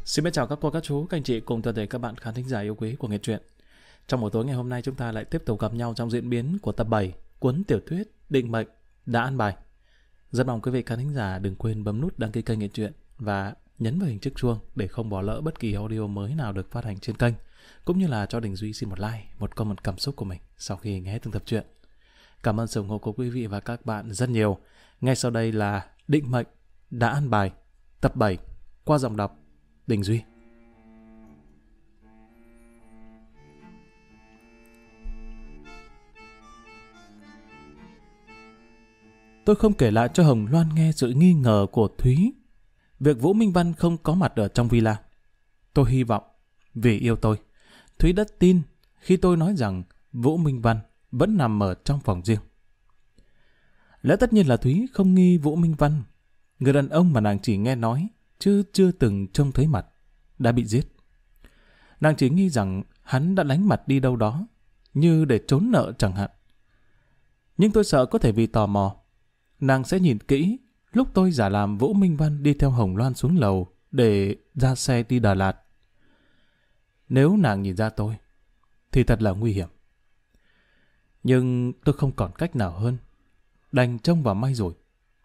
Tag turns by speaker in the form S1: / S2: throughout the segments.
S1: Xin chào các cô, các chú, các anh chị cùng toàn thể các bạn khán thính giả yêu quý của Nghe Truyện. Trong buổi tối ngày hôm nay chúng ta lại tiếp tục gặp nhau trong diễn biến của tập 7 cuốn tiểu thuyết Định Mệnh Đã An Bài. Rất mong quý vị khán thính giả đừng quên bấm nút đăng ký kênh Nghe Truyện và nhấn vào hình chiếc chuông để không bỏ lỡ bất kỳ audio mới nào được phát hành trên kênh, cũng như là cho Đình Duy xin một like, một comment cảm xúc của mình sau khi nghe từng tập truyện. Cảm ơn sự ủng hộ của quý vị và các bạn rất nhiều. Ngay sau đây là Định Mệnh Đã An Bài tập 7 qua giọng đọc Đình Duy. Tôi không kể lại cho Hồng Loan nghe sự nghi ngờ của Thúy, việc Vũ Minh Văn không có mặt ở trong villa. Tôi hy vọng, vì yêu tôi, Thúy đã tin khi tôi nói rằng Vũ Minh Văn vẫn nằm ở trong phòng riêng. Lẽ tất nhiên là Thúy không nghi Vũ Minh Văn, người đàn ông mà nàng chỉ nghe nói, chứ chưa từng trông thấy mặt, đã bị giết. Nàng chỉ nghi rằng hắn đã lánh mặt đi đâu đó, như để trốn nợ chẳng hạn. Nhưng tôi sợ có thể vì tò mò, nàng sẽ nhìn kỹ lúc tôi giả làm Vũ Minh Văn đi theo Hồng Loan xuống lầu để ra xe đi Đà Lạt. Nếu nàng nhìn ra tôi, thì thật là nguy hiểm. Nhưng tôi không còn cách nào hơn, đành trông vào may rồi.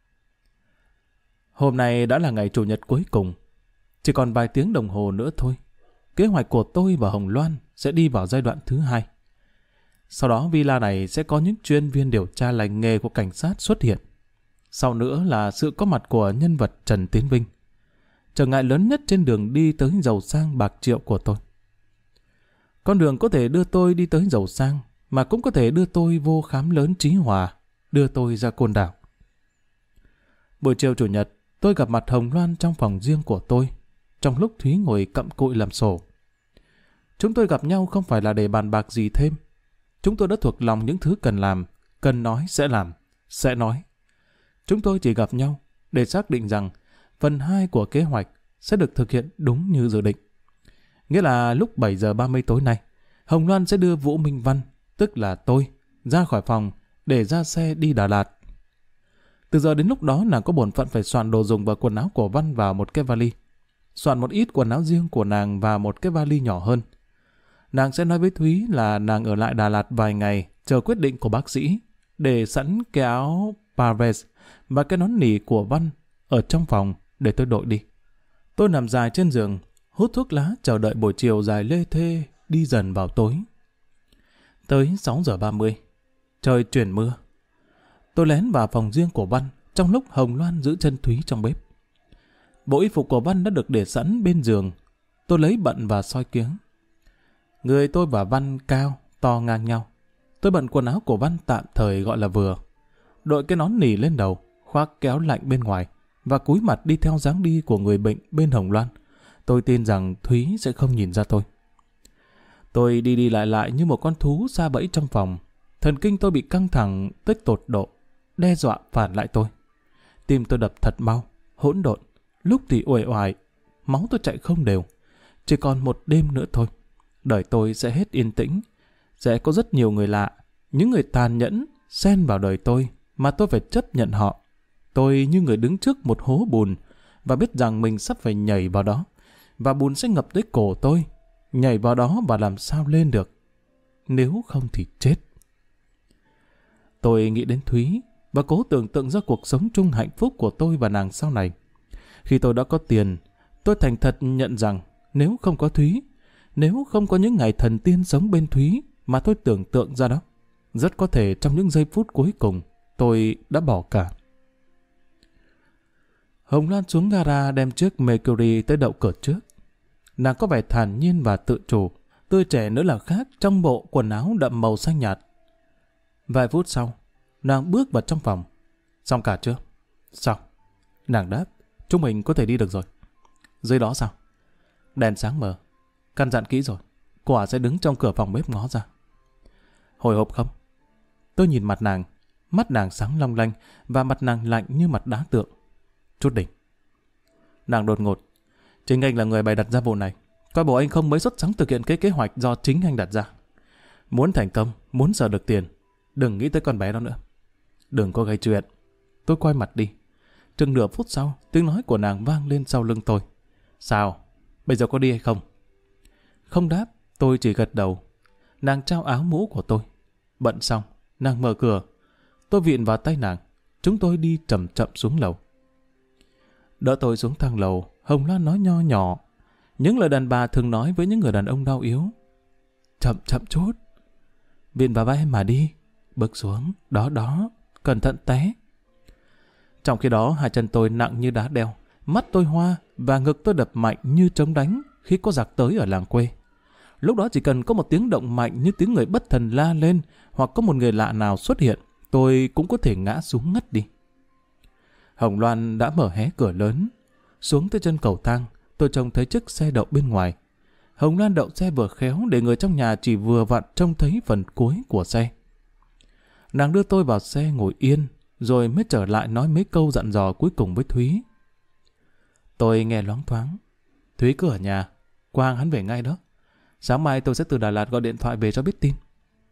S1: Hôm nay đã là ngày Chủ nhật cuối cùng, chỉ còn vài tiếng đồng hồ nữa thôi. Kế hoạch của tôi và Hồng Loan sẽ đi vào giai đoạn thứ 2. Sau đó villa này sẽ có những chuyên viên điều tra lành nghề của cảnh sát xuất hiện. Sau nữa là sự có mặt của nhân vật Trần Tiến Vinh, trở ngại lớn nhất trên đường đi tới giàu sang bạc triệu của tôi. Con đường có thể đưa tôi đi tới giàu sang, mà cũng có thể đưa tôi vô khám lớn Chí Hòa, đưa tôi ra Côn Đảo. Buổi chiều Chủ nhật, tôi gặp mặt Hồng Loan trong phòng riêng của tôi, trong lúc Thúy ngồi cặm cụi làm sổ. Chúng tôi gặp nhau không phải là để bàn bạc gì thêm. Chúng tôi đã thuộc lòng những thứ cần làm, cần nói sẽ làm, sẽ nói. Chúng tôi chỉ gặp nhau để xác định rằng phần 2 của kế hoạch sẽ được thực hiện đúng như dự định. Nghĩa là lúc 7 giờ 30 tối nay, Hồng Loan sẽ đưa Vũ Minh Văn, tức là tôi, ra khỏi phòng để ra xe đi Đà Lạt. Từ giờ đến lúc đó nàng có bổn phận phải soạn đồ dùng và quần áo của Văn vào một cái vali, soạn một ít quần áo riêng của nàng vào một cái vali nhỏ hơn. Nàng sẽ nói với Thúy là nàng ở lại Đà Lạt vài ngày chờ quyết định của bác sĩ, để sẵn cái áo Parves và cái nón nỉ của Văn ở trong phòng để tôi đội đi. Tôi nằm dài trên giường, hút thuốc lá chờ đợi buổi chiều dài lê thê đi dần vào tối. Tới 6 giờ 30, trời chuyển mưa. Tôi lén vào phòng riêng của Văn trong lúc Hồng Loan giữ chân Thúy trong bếp. Bộ y phục của Văn đã được để sẵn bên giường. Tôi lấy bận và soi kiếng. Người tôi và Văn cao, to ngang nhau. Tôi bận quần áo của Văn tạm thời gọi là vừa. Đội cái nón nỉ lên đầu, khoác kéo lạnh bên ngoài và cúi mặt đi theo dáng đi của người bệnh bên Hồng Loan. Tôi tin rằng Thúy sẽ không nhìn ra tôi. Tôi đi đi lại lại như một con thú sa bẫy trong phòng. Thần kinh tôi bị căng thẳng tới tột độ, đe dọa phản lại tôi. Tim tôi đập thật mau, hỗn độn, lúc thì uể oải, máu tôi chạy không đều. Chỉ còn một đêm nữa thôi, đời tôi sẽ hết yên tĩnh. Sẽ có rất nhiều người lạ, những người tàn nhẫn xen vào đời tôi mà tôi phải chấp nhận họ. Tôi như người đứng trước một hố bùn và biết rằng mình sắp phải nhảy vào đó, và bùn sẽ ngập tới cổ tôi. Nhảy vào đó và làm sao lên được, nếu không thì chết. Tôi nghĩ đến Thúy và cố tưởng tượng ra cuộc sống chung hạnh phúc của tôi và nàng sau này. Khi tôi đã có tiền, tôi thành thật nhận rằng nếu không có Thúy, nếu không có những ngày thần tiên sống bên Thúy mà tôi tưởng tượng ra đó, rất có thể trong những giây phút cuối cùng tôi đã bỏ cả. Hồng Loan xuống gara đem chiếc Mercury tới đậu cửa trước. Nàng có vẻ thản nhiên và tự chủ, tươi trẻ nữa là khác trong bộ quần áo đậm màu xanh nhạt. Vài phút sau, nàng bước vào trong phòng. Xong cả chưa? Xong. Nàng đáp, chúng mình có thể đi được rồi. Dưới đó sao? Đèn sáng mờ. Căn dặn kỹ rồi. Quả sẽ đứng trong cửa phòng bếp ngó ra. Hồi hộp không? Tôi nhìn mặt nàng. Mắt nàng sáng long lanh và mặt nàng lạnh như mặt đá tượng. Chút đỉnh. Nàng đột ngột. Chính anh là người bày đặt ra vụ này. Coi bộ anh không mới xuất sắc thực hiện cái kế hoạch do chính anh đặt ra. Muốn thành công, muốn sợ được tiền, đừng nghĩ tới con bé đó nữa. Đừng có gây chuyện. Tôi quay mặt đi. Chừng nửa phút sau, tiếng nói của nàng vang lên sau lưng tôi. Sao? bây giờ có đi hay không? Không đáp, tôi chỉ gật đầu. Nàng trao áo mũ của tôi. Bận xong, nàng mở cửa. Tôi viện vào tay nàng. Chúng tôi đi chậm chậm xuống lầu. Đỡ tôi xuống thang lầu, Hồng Loan nói nho nhỏ những lời đàn bà thường nói với những người đàn ông đau yếu. Chậm chậm chút. Viện vào vai em mà đi. Bước xuống, đó đó, cẩn thận té. Trong khi đó, hai chân tôi nặng như đá đeo, mắt tôi hoa và ngực tôi đập mạnh như trống đánh khi có giặc tới ở làng quê. Lúc đó chỉ cần có một tiếng động mạnh như tiếng người bất thần la lên hoặc có một người lạ nào xuất hiện, tôi cũng có thể ngã xuống ngất đi. Hồng Loan đã mở hé cửa lớn. Xuống tới chân cầu thang, tôi trông thấy chiếc xe đậu bên ngoài. Hồng Loan đậu xe vừa khéo để người trong nhà chỉ vừa vặn trông thấy phần cuối của xe. Nàng đưa tôi vào xe ngồi yên, rồi mới trở lại nói mấy câu dặn dò cuối cùng với Thúy. Tôi nghe loáng thoáng. Thúy cứ ở nhà, Quang hắn về ngay đó. Sáng mai tôi sẽ từ Đà Lạt gọi điện thoại về cho biết tin.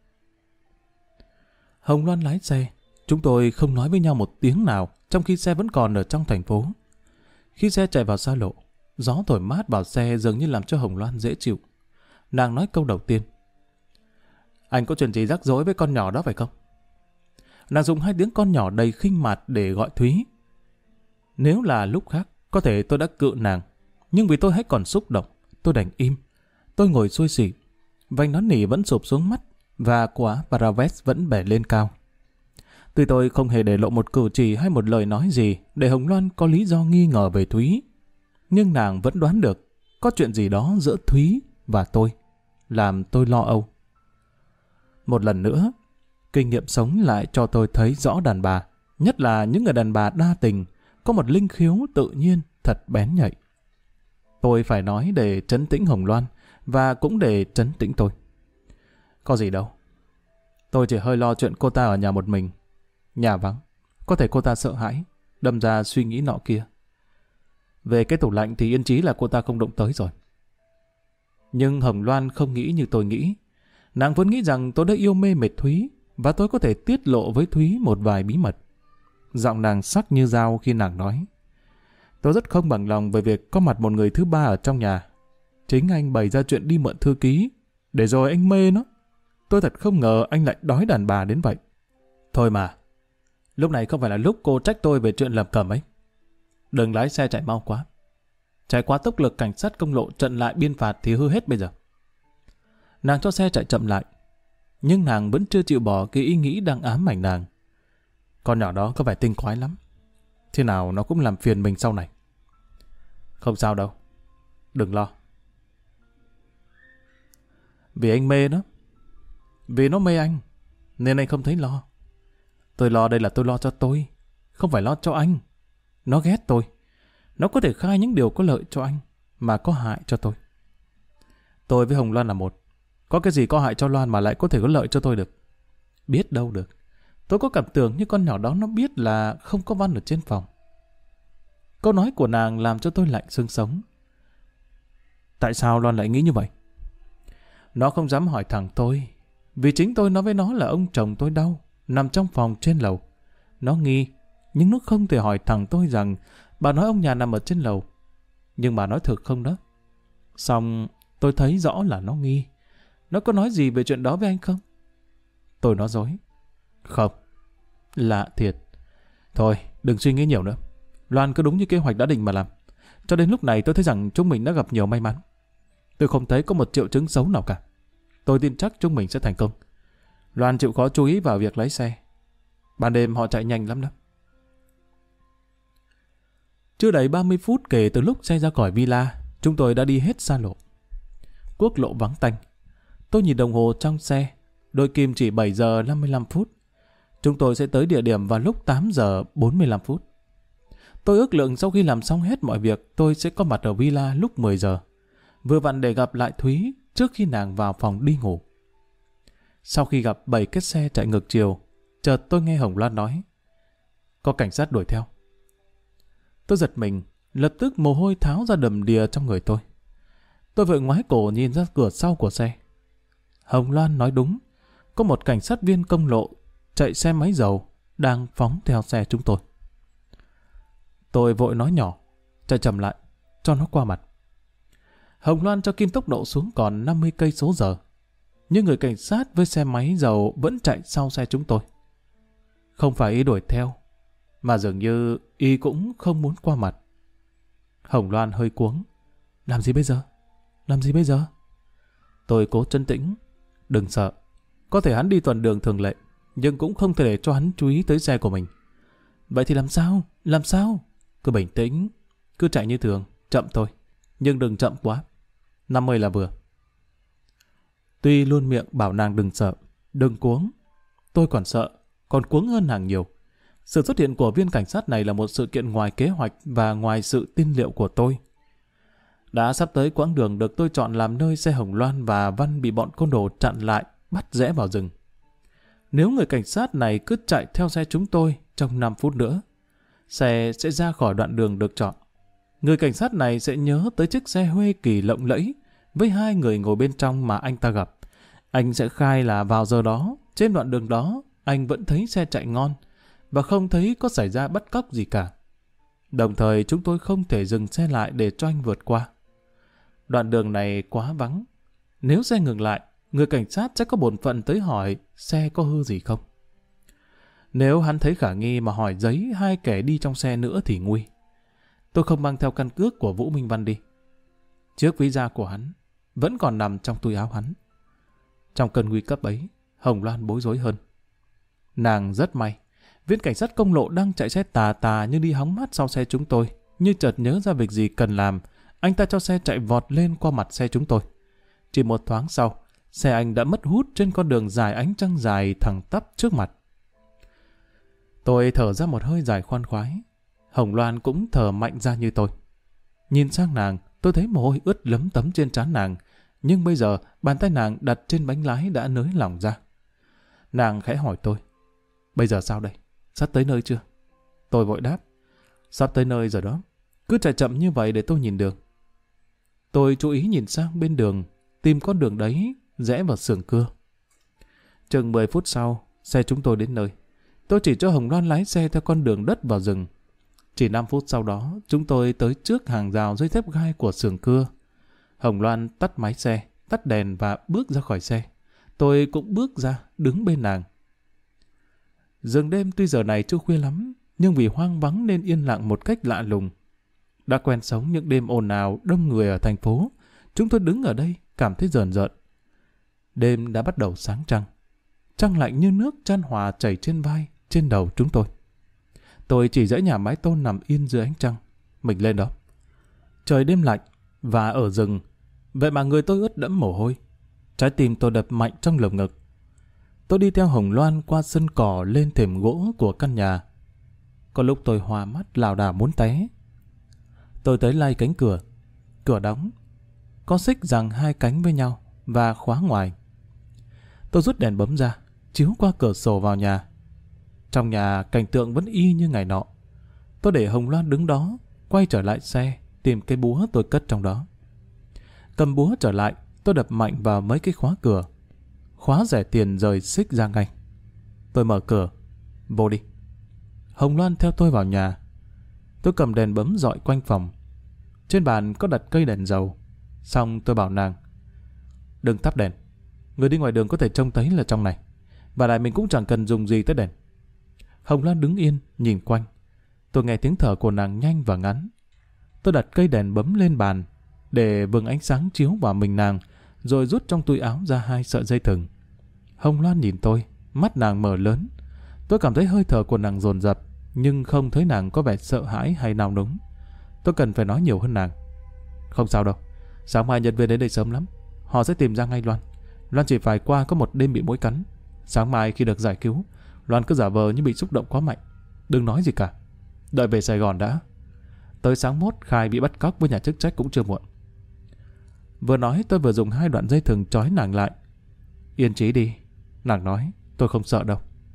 S1: Hồng Loan lái xe. Chúng tôi không nói với nhau một tiếng nào, trong khi xe vẫn còn ở trong thành phố. Khi xe chạy vào xa lộ, gió thổi mát vào xe dường như làm cho Hồng Loan dễ chịu. Nàng nói câu đầu tiên. Anh có chuyện gì rắc rối với con nhỏ đó phải không? Nàng dùng hai tiếng con nhỏ đầy khinh mạt để gọi Thúy. Nếu là lúc khác, có thể tôi đã cự nàng. Nhưng vì tôi hãy còn xúc động, tôi đành im. Tôi ngồi xuôi xỉ. Vành nón nỉ vẫn sụp xuống mắt và quả paravet vẫn bẻ lên cao. Tuy tôi không hề để lộ một cử chỉ hay một lời nói gì để Hồng Loan có lý do nghi ngờ về Thúy, nhưng nàng vẫn đoán được có chuyện gì đó giữa Thúy và tôi, làm tôi lo âu. Một lần nữa, kinh nghiệm sống lại cho tôi thấy rõ đàn bà, nhất là những người đàn bà đa tình, có một linh khiếu tự nhiên thật bén nhạy. Tôi phải nói để trấn tĩnh Hồng Loan và cũng để trấn tĩnh tôi. Có gì đâu. Tôi chỉ hơi lo chuyện cô ta ở nhà một mình. Nhà vắng, có thể cô ta sợ hãi, đâm ra suy nghĩ nọ kia. Về cái tủ lạnh thì yên chí là cô ta không động tới rồi. Nhưng Hồng Loan không nghĩ như tôi nghĩ. Nàng vẫn nghĩ rằng tôi đã yêu mê mệt Thúy và tôi có thể tiết lộ với Thúy một vài bí mật. Giọng nàng sắc như dao khi nàng nói. Tôi rất không bằng lòng về việc có mặt một người thứ ba ở trong nhà. Chính anh bày ra chuyện đi mượn thư ký, để rồi anh mê nó. Tôi thật không ngờ anh lại đói đàn bà đến vậy. Thôi mà, lúc này không phải là lúc cô trách tôi về chuyện lầm cầm ấy. Đừng lái xe chạy mau quá. Chạy quá tốc lực cảnh sát công lộ trận lại biên phạt thì hư hết bây giờ. Nàng cho xe chạy chậm lại, nhưng nàng vẫn chưa chịu bỏ cái ý nghĩ đang ám ảnh nàng. Con nhỏ đó có vẻ tinh quái lắm. Thế nào nó cũng làm phiền mình sau này. Không sao đâu. Đừng lo. Vì anh mê nó. Vì nó mê anh, nên anh không thấy lo. Tôi lo đây là tôi lo cho tôi, không phải lo cho anh. Nó ghét tôi. Nó có thể khai những điều có lợi cho anh, mà có hại cho tôi. Tôi với Hồng Loan là một. Có cái gì có hại cho Loan mà lại có thể có lợi cho tôi được? Biết đâu được. Tôi có cảm tưởng như con nhỏ đó nó biết là không có Văn ở trên phòng. Câu nói của nàng làm cho tôi lạnh xương sống. Tại sao Loan lại nghĩ như vậy? Nó không dám hỏi thẳng tôi, vì chính tôi nói với nó là ông chồng tôi đau, nằm trong phòng trên lầu. Nó nghi, nhưng nó không thể hỏi thẳng tôi rằng bà nói ông nhà nằm ở trên lầu. Nhưng bà nói thực không đó? Xong tôi thấy rõ là nó nghi. Nó có nói gì về chuyện đó với anh không? Tôi nói dối. Không. Lạ thiệt. Thôi, đừng suy nghĩ nhiều nữa. Loan cứ đúng như kế hoạch đã định mà làm. Cho đến lúc này tôi thấy rằng chúng mình đã gặp nhiều may mắn. Tôi không thấy có một triệu chứng xấu nào cả. Tôi tin chắc chúng mình sẽ thành công. Loan chịu khó chú ý vào việc lái xe. Ban đêm họ chạy nhanh lắm đó. Chưa đầy 30 phút kể từ lúc xe ra khỏi villa, chúng tôi đã đi hết xa lộ. Quốc lộ vắng tanh. Tôi nhìn đồng hồ trong xe, đôi kim chỉ 7 giờ 55 phút. Chúng tôi sẽ tới địa điểm vào lúc 8 giờ 45 phút. Tôi ước lượng sau khi làm xong hết mọi việc, tôi sẽ có mặt ở villa lúc 10 giờ. Vừa vặn để gặp lại Thúy trước khi nàng vào phòng đi ngủ. Sau khi gặp 7 cái xe chạy ngược chiều, chợt tôi nghe Hồng Loan nói. Có cảnh sát đuổi theo. Tôi giật mình, lập tức mồ hôi tháo ra đầm đìa trong người tôi. Tôi vội ngoái cổ nhìn ra cửa sau của xe. Hồng Loan nói đúng, có một cảnh sát viên công lộ chạy xe máy dầu đang phóng theo xe chúng tôi. Tôi vội nói nhỏ, chạy chậm lại, cho nó qua mặt. Hồng Loan cho kim tốc độ xuống còn 50 cây số giờ. Nhưng người cảnh sát với xe máy dầu vẫn chạy sau xe chúng tôi. Không phải y đuổi theo, mà dường như y cũng không muốn qua mặt. Hồng Loan hơi cuống. Làm gì bây giờ? Làm gì bây giờ? Tôi cố trấn tĩnh. Đừng sợ. Có thể hắn đi tuần đường thường lệ, nhưng cũng không thể để cho hắn chú ý tới xe của mình. Vậy thì làm sao? Làm sao? Cứ bình tĩnh. Cứ chạy như thường. Chậm thôi. Nhưng đừng chậm quá. 50 là vừa. Tuy luôn miệng bảo nàng đừng sợ, đừng cuống. Tôi còn sợ, còn cuống hơn nàng nhiều. Sự xuất hiện của viên cảnh sát này là một sự kiện ngoài kế hoạch và ngoài sự tin liệu của tôi. Đã sắp tới quãng đường được tôi chọn làm nơi xe Hồng Loan và Văn bị bọn côn đồ chặn lại, bắt rẽ vào rừng. Nếu người cảnh sát này cứ chạy theo xe chúng tôi trong 5 phút nữa, xe sẽ ra khỏi đoạn đường được chọn. Người cảnh sát này sẽ nhớ tới chiếc xe Huê Kỳ lộng lẫy với 2 người ngồi bên trong mà anh ta gặp. Anh sẽ khai là vào giờ đó, trên đoạn đường đó, anh vẫn thấy xe chạy ngon và không thấy có xảy ra bắt cóc gì cả. Đồng thời chúng tôi không thể dừng xe lại để cho anh vượt qua. Đoạn đường này quá vắng. Nếu xe ngừng lại, người cảnh sát sẽ có bổn phận tới hỏi xe có hư gì không. Nếu hắn thấy khả nghi mà hỏi giấy 2 kẻ đi trong xe nữa thì nguy. Tôi không mang theo căn cước của Vũ Minh Văn đi. Chiếc ví da của hắn vẫn còn nằm trong túi áo hắn. Trong cơn nguy cấp ấy, Hồng Loan bối rối hơn. Nàng rất may. Viên cảnh sát công lộ đang chạy xe tà tà như đi hóng mát sau xe chúng tôi. Như chợt nhớ ra việc gì cần làm, anh ta cho xe chạy vọt lên qua mặt xe chúng tôi. Chỉ một thoáng sau, xe anh đã mất hút trên con đường dài ánh trăng dài thẳng tắp trước mặt. Tôi thở ra một hơi dài khoan khoái. Hồng Loan cũng thở mạnh ra như tôi. Nhìn sang nàng, tôi thấy mồ hôi ướt lấm tấm trên trán nàng, nhưng bây giờ bàn tay nàng đặt trên bánh lái đã nới lỏng ra. Nàng khẽ hỏi tôi, bây giờ sao đây? Sắp tới nơi chưa? Tôi vội đáp, sắp tới nơi rồi đó. Cứ chạy chậm như vậy để tôi nhìn đường. Tôi chú ý nhìn sang bên đường, tìm con đường đấy, rẽ vào xưởng cưa. Chừng 10 phút sau, xe chúng tôi đến nơi. Tôi chỉ cho Hồng Loan lái xe theo con đường đất vào rừng. Chỉ 5 phút sau đó, chúng tôi tới trước hàng rào dây thép gai của xưởng cưa. Hồng Loan tắt máy xe, tắt đèn và bước ra khỏi xe. Tôi cũng bước ra, đứng bên nàng. Rừng đêm tuy giờ này chưa khuya lắm, nhưng vì hoang vắng nên yên lặng một cách lạ lùng. Đã quen sống những đêm ồn ào đông người ở thành phố, chúng tôi đứng ở đây cảm thấy rờn rợn. Đêm đã bắt đầu sáng trăng. Trăng lạnh như nước chan hòa chảy trên vai, trên đầu chúng tôi. Tôi chỉ dãy nhà mái tôn nằm yên dưới ánh trăng. Mình lên đó. Trời đêm lạnh và ở rừng, vậy mà người tôi ướt đẫm mồ hôi. Trái tim tôi đập mạnh trong lồng ngực. Tôi đi theo Hồng Loan qua sân cỏ lên thềm gỗ của căn nhà. Có lúc tôi hoa mắt lảo đảo muốn té. Tôi tới lay cánh cửa. Cửa đóng. Có xích giằng 2 cánh với nhau và khóa ngoài. Tôi rút đèn bấm ra, chiếu qua cửa sổ vào nhà. Trong nhà cảnh tượng vẫn y như ngày nọ. Tôi để Hồng Loan đứng đó, quay trở lại xe, tìm cái búa tôi cất trong đó. Cầm búa trở lại, tôi đập mạnh vào mấy cái khóa cửa. Khóa rẻ tiền rời xích ra ngay. Tôi mở cửa. Vô đi. Hồng Loan theo tôi vào nhà. Tôi cầm đèn bấm dọi quanh phòng. Trên bàn có đặt cây đèn dầu. Xong tôi bảo nàng, đừng thắp đèn. Người đi ngoài đường có thể trông thấy là trong này. Và lại mình cũng chẳng cần dùng gì tới đèn. Hồng Loan đứng yên, nhìn quanh. Tôi nghe tiếng thở của nàng nhanh và ngắn. Tôi đặt cây đèn bấm lên bàn để vầng ánh sáng chiếu vào mình nàng, rồi rút trong túi áo ra 2 sợi dây thừng. Hồng Loan nhìn tôi, mắt nàng mở lớn. Tôi cảm thấy hơi thở của nàng dồn dập, nhưng không thấy nàng có vẻ sợ hãi hay nao núng. Tôi cần phải nói nhiều hơn nàng. Không sao đâu, sáng mai nhân viên đến đây sớm lắm. Họ sẽ tìm ra ngay Loan. Loan chỉ phải qua có một đêm bị muỗi cắn. Sáng mai khi được giải cứu, Loan cứ giả vờ như bị xúc động quá mạnh. Đừng nói gì cả. Đợi về Sài Gòn đã. Tới sáng mốt khai bị bắt cóc với nhà chức trách cũng chưa muộn. Vừa nói tôi vừa dùng 2 đoạn dây thừng trói nàng lại. Yên trí đi. Nàng nói, tôi không sợ đâu.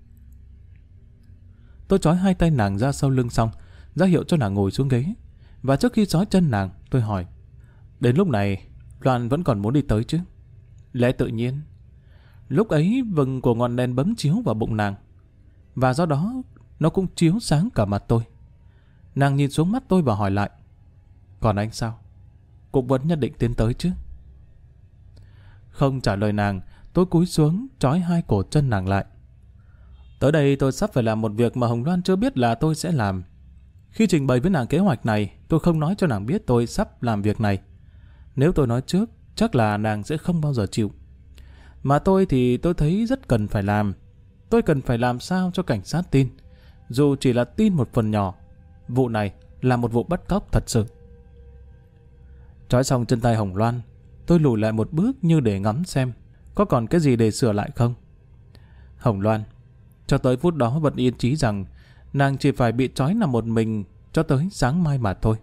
S1: Tôi trói 2 tay nàng ra sau lưng xong, ra hiệu cho nàng ngồi xuống ghế. Và trước khi trói chân nàng, tôi hỏi, đến lúc này, Loan vẫn còn muốn đi tới chứ? Lẽ tự nhiên. Lúc ấy vầng của ngọn đèn bấm chiếu vào bụng nàng, và do đó nó cũng chiếu sáng cả mặt tôi. Nàng nhìn xuống mắt tôi và hỏi lại, còn anh sao? cũng vẫn nhất định tiến tới chứ. Không trả lời nàng, tôi cúi xuống trói hai cổ chân nàng lại. Tới đây tôi sắp phải làm một việc mà Hồng Loan chưa biết là tôi sẽ làm. Khi trình bày với nàng kế hoạch này, tôi không nói cho nàng biết tôi sắp làm việc này. Nếu tôi nói trước, chắc là nàng sẽ không bao giờ chịu. Mà tôi thì tôi thấy rất cần phải làm. Tôi cần phải làm sao cho cảnh sát tin. Dù chỉ là tin một phần nhỏ, vụ này là một vụ bắt cóc thật sự. Trói xong chân tay Hồng Loan, tôi lùi lại một bước như để ngắm xem có còn cái gì để sửa lại không. Hồng Loan cho tới phút đó vẫn yên chí rằng nàng chỉ phải bị trói nằm một mình cho tới sáng mai mà thôi.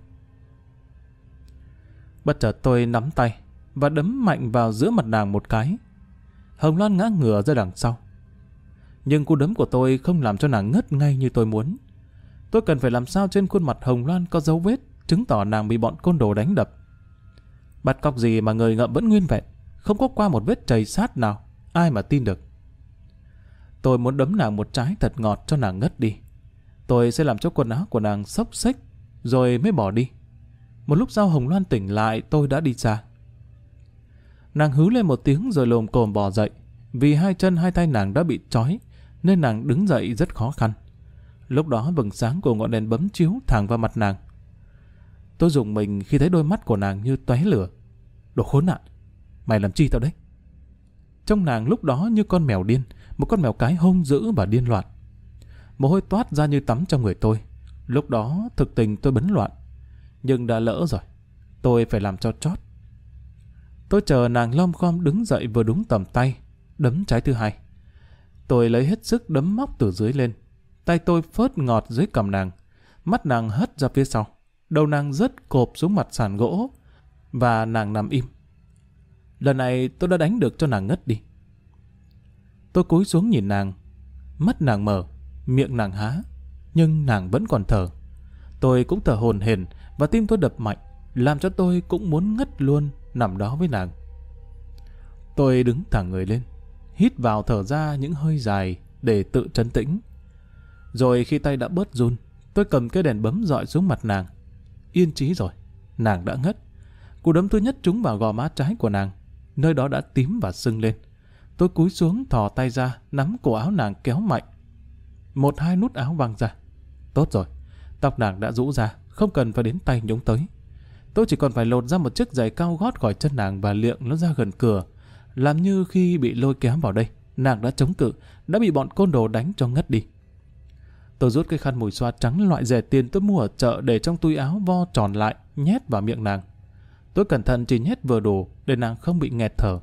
S1: Bất chợt tôi nắm tay và đấm mạnh vào giữa mặt nàng một cái. Hồng Loan ngã ngửa ra đằng sau. Nhưng cú đấm của tôi không làm cho nàng ngất ngay như tôi muốn. Tôi cần phải làm sao trên khuôn mặt Hồng Loan có dấu vết chứng tỏ nàng bị bọn côn đồ đánh đập. Bắt cóc gì mà người ngợm vẫn nguyên vẹn, không có qua một vết chày sát nào, ai mà tin được. Tôi muốn đấm nàng một trái thật ngọt cho nàng ngất đi. Tôi sẽ làm cho quần áo của nàng xốc xếch rồi mới bỏ đi. Một lúc sau Hồng Loan tỉnh lại, tôi đã đi xa. Nàng hứ lên một tiếng rồi lồm cồm bò dậy. Vì hai chân hai tay nàng đã bị trói nên nàng đứng dậy rất khó khăn. Lúc đó vầng sáng của ngọn đèn bấm chiếu thẳng vào mặt nàng. Tôi rùng mình khi thấy đôi mắt của nàng như tóe lửa. Đồ khốn nạn, mày làm chi tao đấy? Trong nàng lúc đó như con mèo điên, một con mèo cái hung dữ và điên loạn. Mồ hôi toát ra như tắm trong người tôi. Lúc đó thực tình tôi bấn loạn. Nhưng đã lỡ rồi, tôi phải làm cho chót. Tôi chờ nàng lom khom đứng dậy vừa đúng tầm tay, đấm trái thứ hai. Tôi lấy hết sức đấm móc từ dưới lên. Tay tôi phớt ngọt dưới cằm nàng. Mắt nàng hất ra phía sau. Đầu nàng rớt cộp xuống mặt sàn gỗ. Và nàng nằm im. Lần này tôi đã đánh được cho nàng ngất đi. Tôi cúi xuống nhìn nàng. Mắt nàng mở, miệng nàng há, nhưng nàng vẫn còn thở. Tôi cũng thở hổn hển và tim tôi đập mạnh, làm cho tôi cũng muốn ngất luôn nằm đó với nàng. Tôi đứng thẳng người lên, hít vào thở ra những hơi dài để tự trấn tĩnh. Rồi khi tay đã bớt run, tôi cầm cái đèn bấm dọi xuống mặt nàng. Yên chí rồi, nàng đã ngất. Cú đấm thứ nhất trúng vào gò má trái của nàng, nơi đó đã tím và sưng lên. Tôi cúi xuống thò tay ra, nắm cổ áo nàng kéo mạnh. Một hai nút áo văng ra. Tốt rồi, tóc nàng đã rũ ra, không cần phải đến tay nhúng tới. Tôi chỉ còn phải lột ra một chiếc giày cao gót khỏi chân nàng và liệng nó ra gần cửa, làm như khi bị lôi kéo vào đây, nàng đã chống cự, đã bị bọn côn đồ đánh cho ngất đi. Tôi rút cái khăn mùi xoa trắng loại rẻ tiền tôi mua ở chợ để trong túi áo vo tròn lại, nhét vào miệng nàng. Tôi cẩn thận chỉ nhét vừa đủ để nàng không bị nghẹt thở.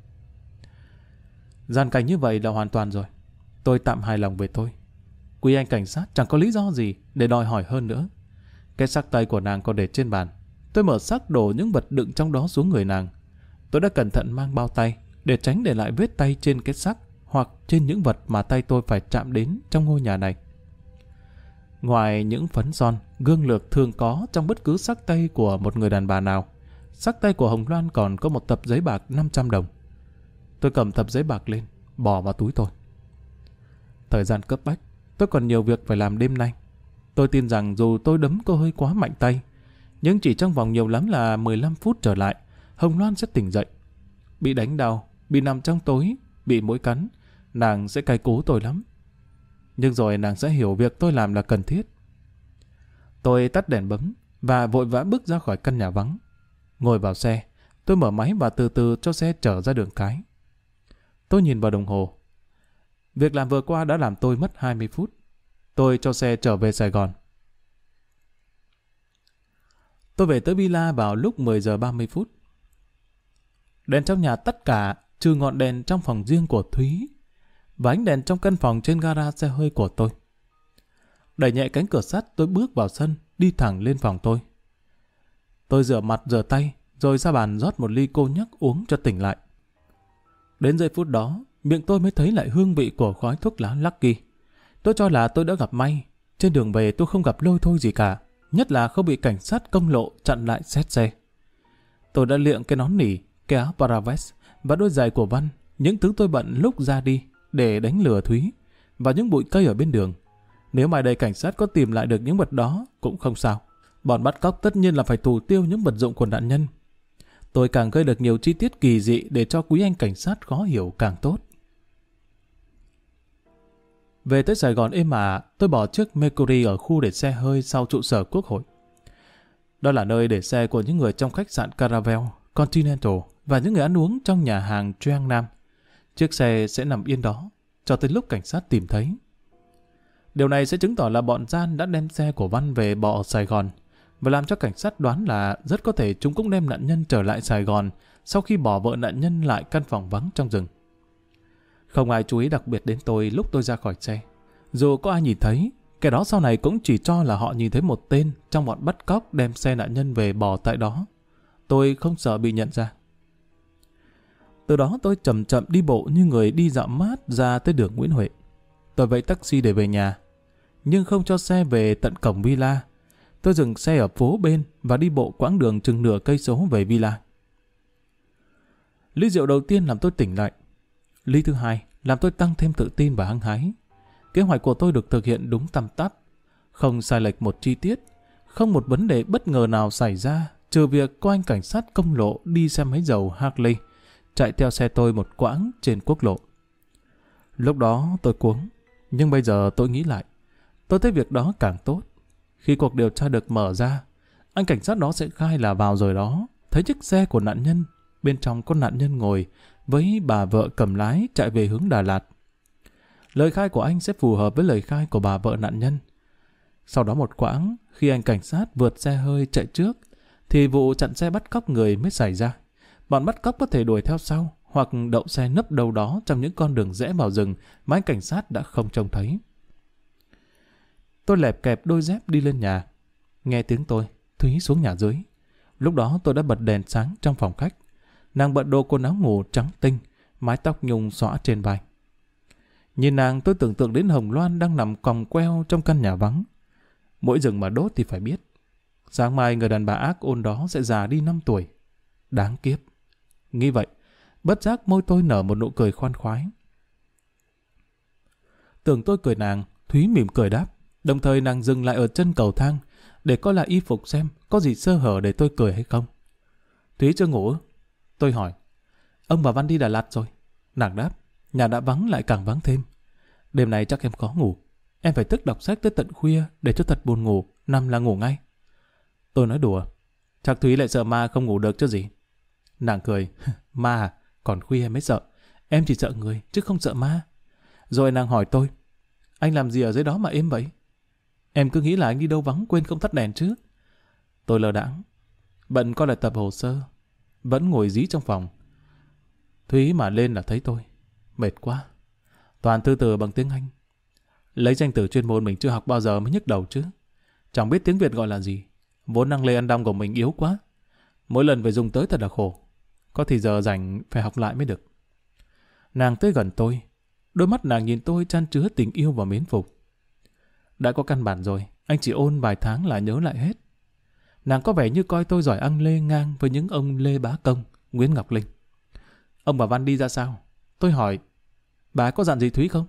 S1: Gian cảnh như vậy là hoàn toàn rồi. Tôi tạm hài lòng về tôi. Quý anh cảnh sát chẳng có lý do gì để đòi hỏi hơn nữa. Cái xác tay của nàng còn để trên bàn. Tôi mở xác đổ những vật đựng trong đó xuống người nàng. Tôi đã cẩn thận mang bao tay để tránh để lại vết tay trên cái xác hoặc trên những vật mà tay tôi phải chạm đến trong ngôi nhà này. Ngoài những phấn son, gương lược thường có trong bất cứ xác tay của một người đàn bà nào, xác tay của Hồng Loan còn có một tập giấy bạc 500 đồng. Tôi cầm tập giấy bạc lên, bỏ vào túi tôi. Thời gian cấp bách, tôi còn nhiều việc phải làm đêm nay. Tôi tin rằng dù tôi đấm cô hơi quá mạnh tay, nhưng chỉ trong vòng nhiều lắm là 15 phút trở lại, Hồng Loan sẽ tỉnh dậy. Bị đánh đau, bị nằm trong tối, bị muỗi cắn, nàng sẽ cay cú tôi lắm. Nhưng rồi nàng sẽ hiểu việc tôi làm là cần thiết. Tôi tắt đèn bấm và vội vã bước ra khỏi căn nhà vắng. Ngồi vào xe, tôi mở máy và từ từ cho xe chở ra đường cái. Tôi nhìn vào đồng hồ. Việc làm vừa qua đã làm tôi mất 20 phút. Tôi cho xe trở về Sài Gòn. Tôi về tới Villa vào lúc 10 giờ 30 phút. Đèn trong nhà tất cả, trừ ngọn đèn trong phòng riêng của Thúy và ánh đèn trong căn phòng trên gara xe hơi của tôi. Đẩy nhẹ cánh cửa sắt, tôi bước vào sân, đi thẳng lên phòng tôi. Tôi rửa mặt rửa tay, rồi ra bàn rót một ly cô nhắc uống cho tỉnh lại. Đến giây phút đó, miệng tôi mới thấy lại hương vị của khói thuốc lá Lucky. Tôi cho là tôi đã gặp may. Trên đường về tôi không gặp lôi thôi gì cả, nhất là không bị cảnh sát công lộ chặn lại xét xe. Tôi đã liệng cái nón nỉ, cái áo Paravest và đôi giày của Văn, những thứ tôi bận lúc ra đi để đánh lừa Thúy, và những bụi cây ở bên đường. Nếu mai đây cảnh sát có tìm lại được những vật đó cũng không sao. Bọn bắt cóc tất nhiên là phải thủ tiêu những vật dụng của nạn nhân. Tôi càng gây được nhiều chi tiết kỳ dị để cho quý anh cảnh sát khó hiểu càng tốt. Về tới Sài Gòn êm ả, tôi bỏ chiếc Mercury ở khu để xe hơi sau trụ sở Quốc hội. Đó là nơi để xe của những người trong khách sạn Caravel, Continental và những người ăn uống trong nhà hàng Trang Nam. Chiếc xe sẽ nằm yên đó cho tới lúc cảnh sát tìm thấy. Điều này sẽ chứng tỏ là bọn gian đã đem xe của Văn về bỏ ở Sài Gòn và làm cho cảnh sát đoán là rất có thể chúng cũng đem nạn nhân trở lại Sài Gòn sau khi bỏ vợ nạn nhân lại căn phòng vắng trong rừng. Không ai chú ý đặc biệt đến tôi lúc tôi ra khỏi xe. Dù có ai nhìn thấy, kẻ đó sau này cũng chỉ cho là họ nhìn thấy một tên trong bọn bắt cóc đem xe nạn nhân về bỏ tại đó. Tôi không sợ bị nhận ra. Từ đó tôi chậm chậm đi bộ như người đi dạo mát ra tới đường Nguyễn Huệ. Tôi vẫy taxi để về nhà, nhưng không cho xe về tận cổng villa. Tôi dừng xe ở phố bên và đi bộ quãng đường chừng nửa cây số về villa. Ly rượu đầu tiên làm tôi tỉnh lại. Ly thứ hai làm tôi tăng thêm tự tin và hăng hái. Kế hoạch của tôi được thực hiện đúng tăm tắp, không sai lệch một chi tiết, không một vấn đề bất ngờ nào xảy ra, trừ việc có anh cảnh sát công lộ đi xe máy dầu Harley chạy theo xe tôi một quãng trên quốc lộ. Lúc đó tôi cuống, nhưng bây giờ tôi nghĩ lại, tôi thấy việc đó càng tốt. Khi cuộc điều tra được mở ra, anh cảnh sát đó sẽ khai là vào rồi đó, thấy chiếc xe của nạn nhân, bên trong có nạn nhân ngồi với bà vợ cầm lái chạy về hướng Đà Lạt. Lời khai của anh sẽ phù hợp với lời khai của bà vợ nạn nhân. Sau đó một quãng, khi anh cảnh sát vượt xe hơi chạy trước, thì vụ chặn xe bắt cóc người mới xảy ra. Bọn bắt cóc có thể đuổi theo sau, hoặc đậu xe nấp đâu đó trong những con đường rẽ vào rừng mà anh cảnh sát đã không trông thấy. Tôi lẹp kẹp đôi dép đi lên nhà. Nghe tiếng tôi, Thúy xuống nhà dưới. Lúc đó tôi đã bật đèn sáng trong phòng khách. Nàng bận đồ quần áo ngủ trắng tinh, mái tóc nhung xõa trên vai. Nhìn nàng tôi tưởng tượng đến Hồng Loan đang nằm còng queo trong căn nhà vắng. Mỗi rừng mà đốt thì phải biết. Sáng mai người đàn bà ác ôn đó sẽ già đi 5 tuổi. Đáng kiếp. Nghĩ vậy, bất giác môi tôi nở một nụ cười khoan khoái. Tưởng tôi cười nàng, Thúy mỉm cười đáp. Đồng thời nàng dừng lại ở chân cầu thang để coi lại y phục xem có gì sơ hở để tôi cười hay không. Thúy chưa ngủ? Tôi hỏi. Ông và Văn đi Đà Lạt rồi. Nàng đáp. Nhà đã vắng lại càng vắng thêm. Đêm nay chắc em khó ngủ. Em phải thức đọc sách tới tận khuya để cho thật buồn ngủ, nằm là ngủ ngay. Tôi nói đùa. Chắc Thúy lại sợ ma không ngủ được chứ gì. Nàng cười. Ma à? Còn khuya mới sợ. Em chỉ sợ người chứ không sợ ma. Rồi nàng hỏi tôi. Anh làm gì ở dưới đó mà êm vậy? Em cứ nghĩ là anh đi đâu vắng quên không tắt đèn chứ. Tôi lờ đãng. Bận coi lại tập hồ sơ. Vẫn ngồi dí trong phòng. Thúy mà lên là thấy tôi. Mệt quá. Toàn thư từ bằng tiếng Anh. Lấy danh từ chuyên môn mình chưa học bao giờ mới nhức đầu chứ. Chẳng biết tiếng Việt gọi là gì. Vốn năng lê ăn đong của mình yếu quá. Mỗi lần phải dùng tới thật là khổ. Có thì giờ rảnh phải học lại mới được. Nàng tới gần tôi. Đôi mắt nàng nhìn tôi chan chứa tình yêu và mến phục. Đã có căn bản rồi, anh chỉ ôn vài tháng là nhớ lại hết. Nàng có vẻ như coi tôi giỏi ăn lê ngang với những ông Lê Bá Công, Nguyễn Ngọc Linh. Ông bà Văn đi ra sao? Tôi hỏi, bà có dặn gì Thúy không?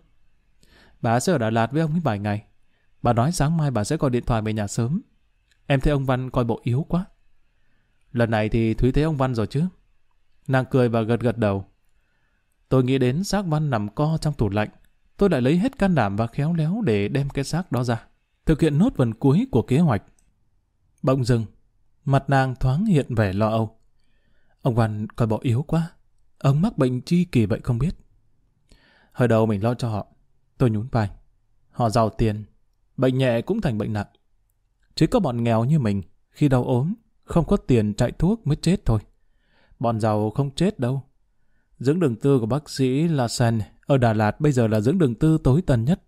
S1: Bà sẽ ở Đà Lạt với ông ấy vài ngày. Bà nói sáng mai bà sẽ gọi điện thoại về nhà sớm. Em thấy ông Văn coi bộ yếu quá. Lần này thì Thúy thấy ông Văn rồi chứ? Nàng cười và gật gật đầu. Tôi nghĩ đến xác Văn nằm co trong tủ lạnh. Tôi lại lấy hết can đảm và khéo léo để đem cái xác đó ra, thực hiện nốt phần cuối của kế hoạch. Bỗng dưng, mặt nàng thoáng hiện vẻ lo âu. Ông Văn coi bộ yếu quá. Ông mắc bệnh chi kỳ vậy không biết. Hồi đầu mình lo cho họ. Tôi nhún vai. Họ giàu tiền, bệnh nhẹ cũng thành bệnh nặng. Chỉ có bọn nghèo như mình, khi đau ốm, không có tiền chạy thuốc mới chết thôi. Bọn giàu không chết đâu. Dưỡng đường tư của bác sĩ Lassen ở Đà Lạt bây giờ là dưỡng đường tư tối tân nhất.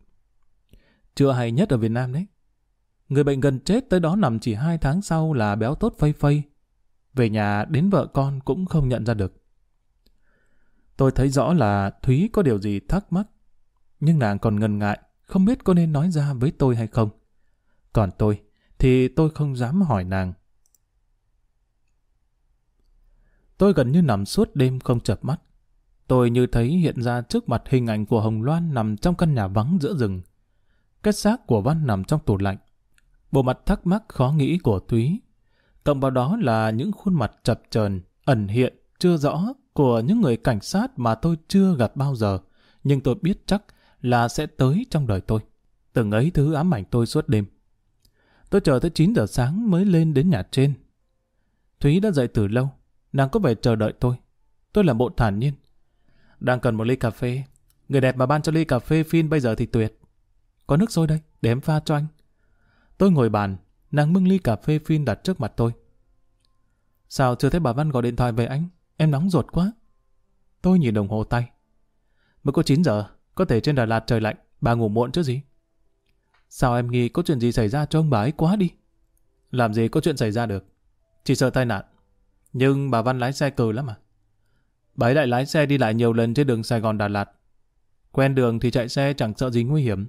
S1: Chữa hay nhất ở Việt Nam đấy. Người bệnh gần chết tới đó nằm chỉ 2 tháng sau là béo tốt phây phây. Về nhà đến vợ con cũng không nhận ra được. Tôi thấy rõ là Thúy có điều gì thắc mắc. Nhưng nàng còn ngần ngại, không biết có nên nói ra với tôi hay không. Còn tôi, thì tôi không dám hỏi nàng. Tôi gần như nằm suốt đêm không chợp mắt. Tôi như thấy hiện ra trước mặt hình ảnh của Hồng Loan nằm trong căn nhà vắng giữa rừng. Cái xác của Văn nằm trong tủ lạnh. Bộ mặt thắc mắc khó nghĩ của Thúy. Cộng vào đó là những khuôn mặt chập chờn ẩn hiện, chưa rõ của những người cảnh sát mà tôi chưa gặp bao giờ, nhưng tôi biết chắc là sẽ tới trong đời tôi. Từng ấy thứ ám ảnh tôi suốt đêm. Tôi chờ tới 9 giờ sáng mới lên đến nhà trên. Thúy đã dậy từ lâu, nàng có vẻ chờ đợi tôi. Tôi làm bộ thản nhiên. Đang cần một ly cà phê. Người đẹp mà ban cho ly cà phê phin bây giờ thì tuyệt. Có nước sôi đây, để em pha cho anh. Tôi ngồi bàn, nàng bưng ly cà phê phin đặt trước mặt tôi. Sao chưa thấy bà Văn gọi điện thoại về anh? Em nóng ruột quá. Tôi nhìn đồng hồ tay. Mới có 9 giờ, có thể trên Đà Lạt trời lạnh, bà ngủ muộn chứ gì. Sao em nghi có chuyện gì xảy ra cho ông bà ấy quá đi? Làm gì có chuyện xảy ra được. Chỉ sợ tai nạn. Nhưng bà Văn lái xe cừ lắm à? Bà ấy lại lái xe đi lại nhiều lần trên đường Sài Gòn Đà Lạt. Quen đường thì chạy xe chẳng sợ gì nguy hiểm.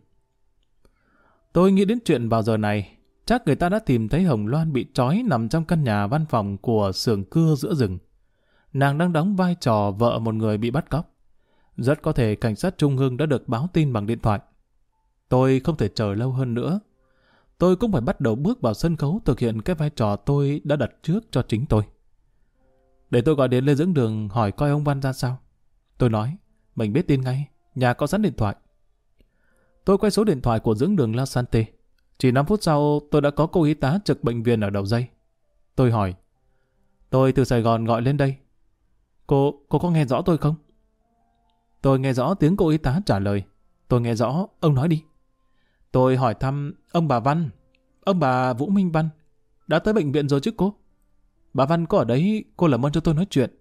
S1: Tôi nghĩ đến chuyện vào giờ này, chắc người ta đã tìm thấy Hồng Loan bị trói nằm trong căn nhà văn phòng của xưởng cưa giữa rừng. Nàng đang đóng vai trò vợ một người bị bắt cóc. Rất có thể cảnh sát Trung Hưng đã được báo tin bằng điện thoại. Tôi không thể chờ lâu hơn nữa. Tôi cũng phải bắt đầu bước vào sân khấu thực hiện cái vai trò tôi đã đặt trước cho chính tôi. Để tôi gọi điện lên Dưỡng Đường hỏi coi ông Văn ra sao. Tôi nói, mình biết tin ngay, nhà có sẵn điện thoại. Tôi quay số điện thoại của Dưỡng Đường La Sante. Chỉ 5 phút sau tôi đã có cô y tá trực bệnh viện ở đầu dây. Tôi hỏi, tôi từ Sài Gòn gọi lên đây. Cô có nghe rõ tôi không? Tôi nghe rõ tiếng cô y tá trả lời. Tôi nghe rõ, ông nói đi. Tôi hỏi thăm ông bà Văn, ông bà Vũ Minh Văn. Đã tới bệnh viện rồi chứ cô? Bà Văn có ở đấy, cô làm ơn cho tôi nói chuyện.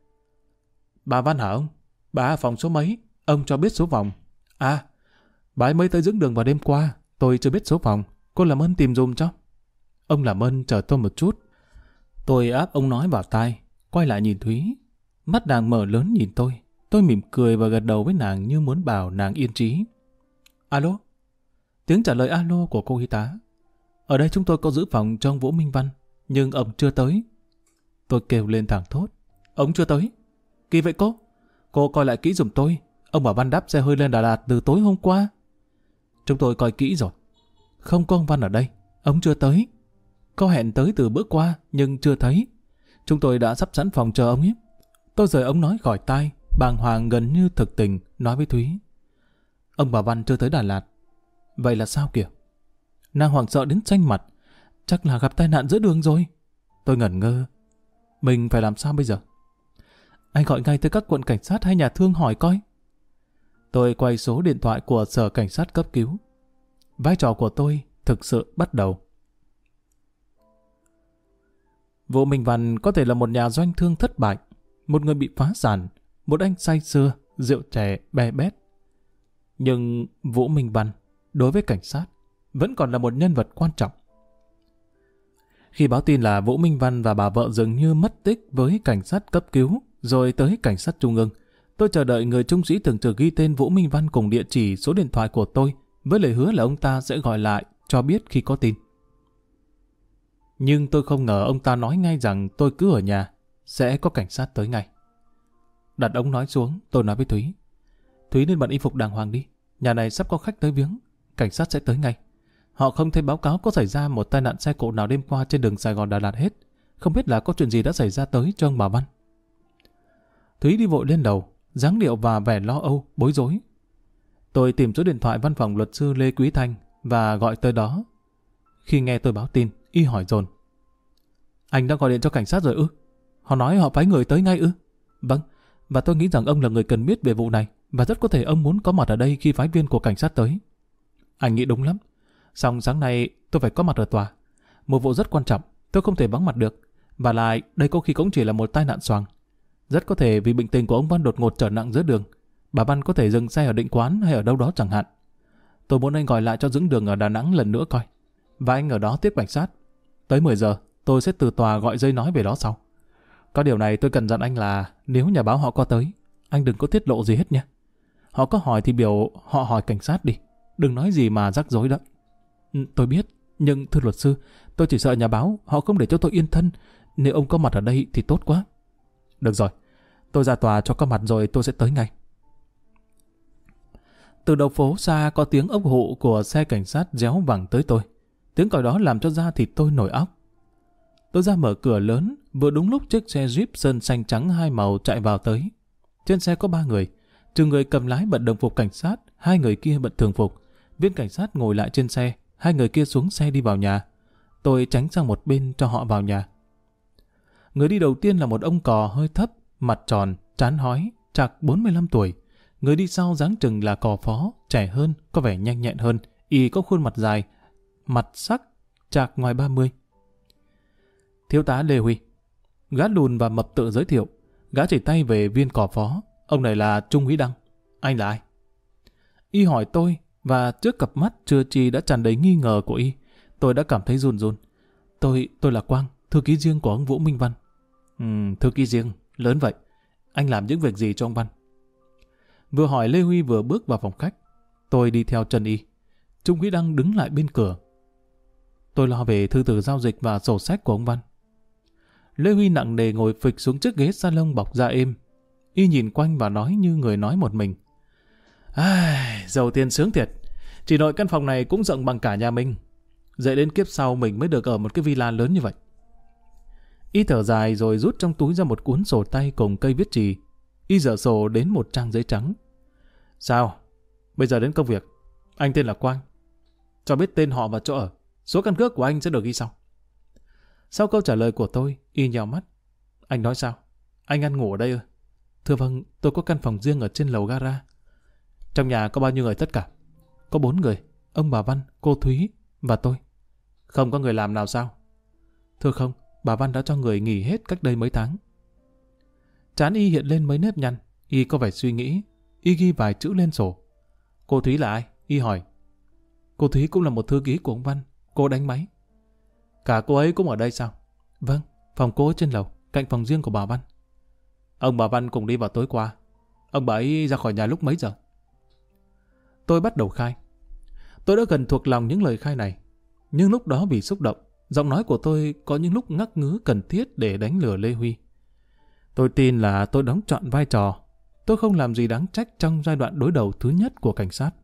S1: Bà Văn hả ông? Bà ở phòng số mấy? Ông cho biết số phòng. À, bà ấy mới tới Dưỡng Đường vào đêm qua. Tôi chưa biết số phòng. Cô làm ơn tìm dùm cho. Ông làm ơn chờ tôi một chút. Tôi áp ông nói vào tai, quay lại nhìn Thúy. Mắt nàng mở lớn nhìn tôi. Tôi mỉm cười và gật đầu với nàng như muốn bảo nàng yên trí. Alo? Tiếng trả lời alo của cô y tá. Ở đây chúng tôi có giữ phòng cho ông Vũ Minh Văn, nhưng ông chưa tới. Tôi kêu lên thẳng thốt. Ông chưa tới? Kỳ vậy cô? Cô coi lại kỹ giùm tôi. Ông bảo Văn đáp xe hơi lên Đà Lạt từ tối hôm qua. Chúng tôi coi kỹ rồi. Không có ông Văn ở đây. Ông chưa tới. Có hẹn tới từ bữa qua, nhưng chưa thấy. Chúng tôi đã sắp sẵn phòng chờ ông ấy. Tôi rời ông nói khỏi tai, bàng hoàng gần như thực tình, nói với Thúy. Ông bà Văn chưa tới Đà Lạt. Vậy là sao kìa? Nàng hoảng sợ đến xanh mặt. Chắc là gặp tai nạn giữa đường rồi. Tôi ngẩn ngơ. Mình phải làm sao bây giờ? Anh gọi ngay tới các quận cảnh sát hay nhà thương hỏi coi. Tôi quay số điện thoại của sở cảnh sát cấp cứu. Vai trò của tôi thực sự bắt đầu. Vũ Minh Văn có thể là một nhà doanh thương thất bại, một người bị phá sản, một anh say sưa, rượu chè, bè bét. Nhưng Vũ Minh Văn, đối với cảnh sát, vẫn còn là một nhân vật quan trọng. Khi báo tin là Vũ Minh Văn và bà vợ dường như mất tích với cảnh sát cấp cứu, rồi tới cảnh sát Trung ương, tôi chờ đợi người trung sĩ thường trực ghi tên Vũ Minh Văn cùng địa chỉ, số điện thoại của tôi, với lời hứa là ông ta sẽ gọi lại cho biết khi có tin. Nhưng tôi không ngờ ông ta nói ngay rằng tôi cứ ở nhà, sẽ có cảnh sát tới ngay. Đặt ống nói xuống, tôi nói với Thúy. Thúy nên bận y phục đàng hoàng đi, nhà này sắp có khách tới viếng, cảnh sát sẽ tới ngay. Họ không thấy báo cáo có xảy ra một tai nạn xe cộ nào đêm qua trên đường Sài Gòn Đà Lạt hết. Không biết là có chuyện gì đã xảy ra tới cho ông bà Văn. Thúy đi vội lên đầu, dáng điệu và vẻ lo âu, bối rối. Tôi tìm số điện thoại văn phòng luật sư Lê Quý Thanh và gọi tới đó. Khi nghe tôi báo tin, y hỏi dồn. Anh đã gọi điện cho cảnh sát rồi ư? Họ nói họ phái người tới ngay ư? Vâng, và tôi nghĩ rằng ông là người cần biết về vụ này, và rất có thể ông muốn có mặt ở đây khi phái viên của cảnh sát tới. Anh nghĩ đúng lắm. Song sáng nay tôi phải có mặt ở tòa. Một vụ rất quan trọng, tôi không thể vắng mặt được. Và lại, đây có khi cũng chỉ là một tai nạn xoàng. Rất có thể vì bệnh tình của ông Văn đột ngột trở nặng giữa đường, bà Văn có thể dừng xe ở Định Quán hay ở đâu đó chẳng hạn. Tôi muốn anh gọi lại cho Dưỡng Đường ở Đà Nẵng lần nữa coi. Và anh ở đó tiếp cảnh sát. Tới 10 giờ, tôi sẽ từ tòa gọi dây nói về đó sau. Có điều này tôi cần dặn anh là nếu nhà báo họ có tới, anh đừng có tiết lộ gì hết nhé. Họ có hỏi thì biểu họ hỏi cảnh sát đi. Đừng nói gì mà rắc rối đó. Tôi biết, nhưng thưa luật sư, tôi chỉ sợ nhà báo họ không để cho tôi yên thân. Nếu ông có mặt ở đây thì tốt quá. Được rồi, tôi ra tòa cho có mặt rồi tôi sẽ tới ngay. Từ đầu phố xa có tiếng ốc hụ của xe cảnh sát réo vẳng tới tôi. Tiếng còi đó làm cho da thịt tôi nổi óc. Tôi ra mở cửa lớn, Vừa đúng lúc chiếc xe Jeep sơn xanh trắng hai màu chạy vào tới. Trên xe có 3 người, trừ người cầm lái bận đồng phục cảnh sát, 2 người kia bận thường phục. Viên cảnh sát ngồi lại trên xe, 2 người kia xuống xe đi vào nhà. Tôi tránh sang một bên cho họ vào nhà. Người đi đầu tiên là một ông cò hơi thấp, mặt tròn, trán hói, trạc 45 tuổi. Người đi sau dáng chừng là cò phó, trẻ hơn, có vẻ nhanh nhẹn hơn, y có khuôn mặt dài, mặt sắc, trạc ngoài 30. Thiếu tá Lê Huy. Gã lùn và mập tự giới thiệu. Gã chỉ tay về viên cò phó. Ông này là Trung úy Đăng. Anh là ai? Y hỏi tôi, và trước cặp mắt chưa chi đã tràn đầy nghi ngờ của y, tôi đã cảm thấy run run. Tôi là Quang, thư ký riêng của ông Vũ Minh Văn. Thư ký riêng, lớn vậy. Anh làm những việc gì cho ông Văn? Vừa hỏi Lê Huy vừa bước vào phòng khách. Tôi đi theo chân y. Trung úy Đăng đứng lại bên cửa. Tôi lo về thư từ giao dịch và sổ sách của ông Văn. Lê Huy nặng nề ngồi phịch xuống chiếc ghế salon bọc da êm. Y nhìn quanh và nói như người nói một mình. Giàu tiền sướng thiệt. Chỉ nội căn phòng này cũng rộng bằng cả nhà mình. Dậy đến kiếp sau mình mới được ở một cái villa lớn như vậy. Y thở dài rồi rút trong túi ra một cuốn sổ tay cùng cây viết chì. Y dở sổ đến một trang giấy trắng. Sao? Bây giờ đến công việc. Anh tên là Quang. Cho biết tên họ và chỗ ở. Số căn cước của anh sẽ được ghi sau. Sau câu trả lời của tôi, y nhào mắt. Anh nói sao? Anh ăn ngủ ở đây ư? Thưa vâng, tôi có căn phòng riêng ở trên lầu gara. Trong nhà có bao nhiêu người tất cả? Có 4 người. Ông bà Văn, cô Thúy và tôi. Không có người làm nào sao? Thưa không, bà Văn đã cho người nghỉ hết cách đây mấy tháng. Trán y hiện lên mấy nếp nhăn. Y có vẻ suy nghĩ. Y ghi vài chữ lên sổ. Cô Thúy là ai? Y hỏi. Cô Thúy cũng là một thư ký của ông Văn. Cô đánh máy. Cả cô ấy cũng ở đây sao? Vâng, phòng cô ấy trên lầu, cạnh phòng riêng của bà Văn. Ông bà Văn cùng đi vào tối qua. Ông bà ấy ra khỏi nhà lúc mấy giờ? Tôi bắt đầu khai. Tôi đã gần thuộc lòng những lời khai này. Nhưng lúc đó vì xúc động, giọng nói của tôi có những lúc ngắc ngứ cần thiết để đánh lừa Lê Huy. Tôi tin là tôi đóng trọn vai trò. Tôi không làm gì đáng trách trong giai đoạn đối đầu thứ nhất của cảnh sát.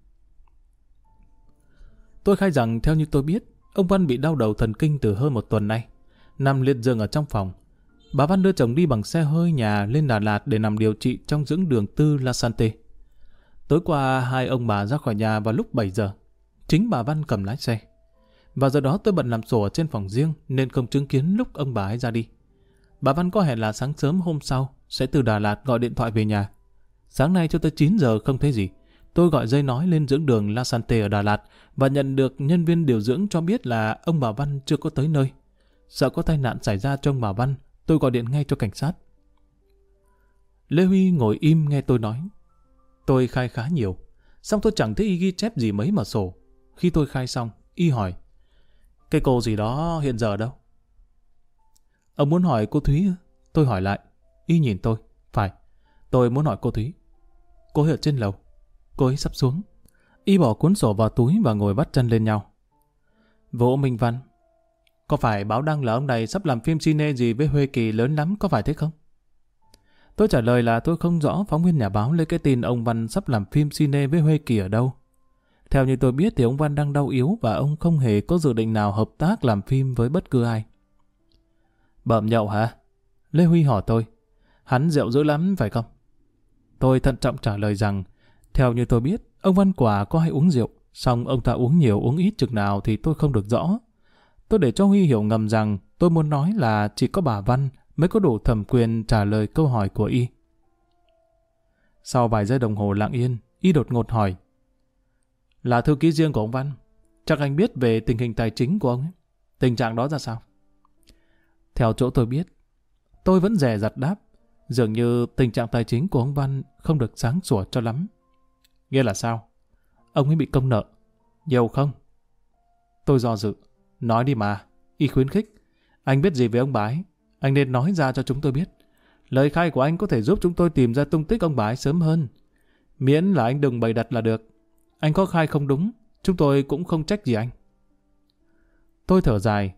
S1: Tôi khai rằng theo như tôi biết, ông Văn bị đau đầu thần kinh từ hơn 1 tuần nay. Nằm liệt giường ở trong phòng. Bà Văn đưa chồng đi bằng xe hơi nhà lên Đà Lạt để nằm điều trị trong dưỡng đường tư La Sante. Tối qua 2 ông bà ra khỏi nhà vào lúc 7 giờ. Chính bà Văn cầm lái xe. Vào giờ đó tôi bận làm sổ ở trên phòng riêng nên không chứng kiến lúc ông bà ấy ra đi. Bà Văn có hẹn là sáng sớm hôm sau sẽ từ Đà Lạt gọi điện thoại về nhà. Sáng nay cho tới 9 giờ không thấy gì. Tôi gọi dây nói lên dưỡng đường La Sante ở Đà Lạt và nhận được nhân viên điều dưỡng cho biết là ông bà Văn chưa có tới nơi. Sợ có tai nạn xảy ra cho ông bà Văn, tôi gọi điện ngay cho cảnh sát. Lê Huy ngồi im nghe tôi nói. Tôi khai khá nhiều, xong tôi chẳng thấy y ghi chép gì mấy mà sổ. Khi tôi khai xong, y hỏi. Cái cô gì đó hiện giờ ở đâu? Ông muốn hỏi cô Thúy ư? Tôi hỏi lại. Y nhìn tôi. Phải, tôi muốn hỏi cô Thúy. Cô ấy ở trên lầu. Cô ấy sắp xuống. Y bỏ cuốn sổ vào túi và ngồi bắt chân lên nhau. Vũ Minh Văn. Có phải báo đăng là ông này sắp làm phim cine gì với Huê Kỳ lớn lắm, có phải thế không? Tôi trả lời là tôi không rõ phóng viên nhà báo lấy cái tin ông Văn sắp làm phim cine với Huê Kỳ ở đâu. Theo như tôi biết thì ông Văn đang đau yếu và ông không hề có dự định nào hợp tác làm phim với bất cứ ai. Bợm nhậu hả? Lê Huy hỏi tôi. Hắn rượu dữ lắm phải không? Tôi thận trọng trả lời rằng theo như tôi biết, ông Văn quả có hay uống rượu, song ông ta uống nhiều uống ít chừng nào thì tôi không được rõ. Tôi để cho Huy hiểu ngầm rằng tôi muốn nói là chỉ có bà Văn mới có đủ thẩm quyền trả lời câu hỏi của y. Sau vài giây đồng hồ lặng yên, y đột ngột hỏi. Là thư ký riêng của ông Văn, chắc anh biết về tình hình tài chính của ông ấy. Tình trạng đó ra sao? Theo chỗ tôi biết, tôi vẫn dè dặt đáp. Dường như tình trạng tài chính của ông Văn không được sáng sủa cho lắm. Nghĩa là sao? Ông ấy bị công nợ. Nhiều không? Tôi do dự. Nói đi mà. Y khuyến khích. Anh biết gì về ông bà ấy? Anh nên nói ra cho chúng tôi biết. Lời khai của anh có thể giúp chúng tôi tìm ra tung tích ông bà ấy sớm hơn. Miễn là anh đừng bày đặt là được. Anh có khai không đúng, chúng tôi cũng không trách gì anh. Tôi thở dài.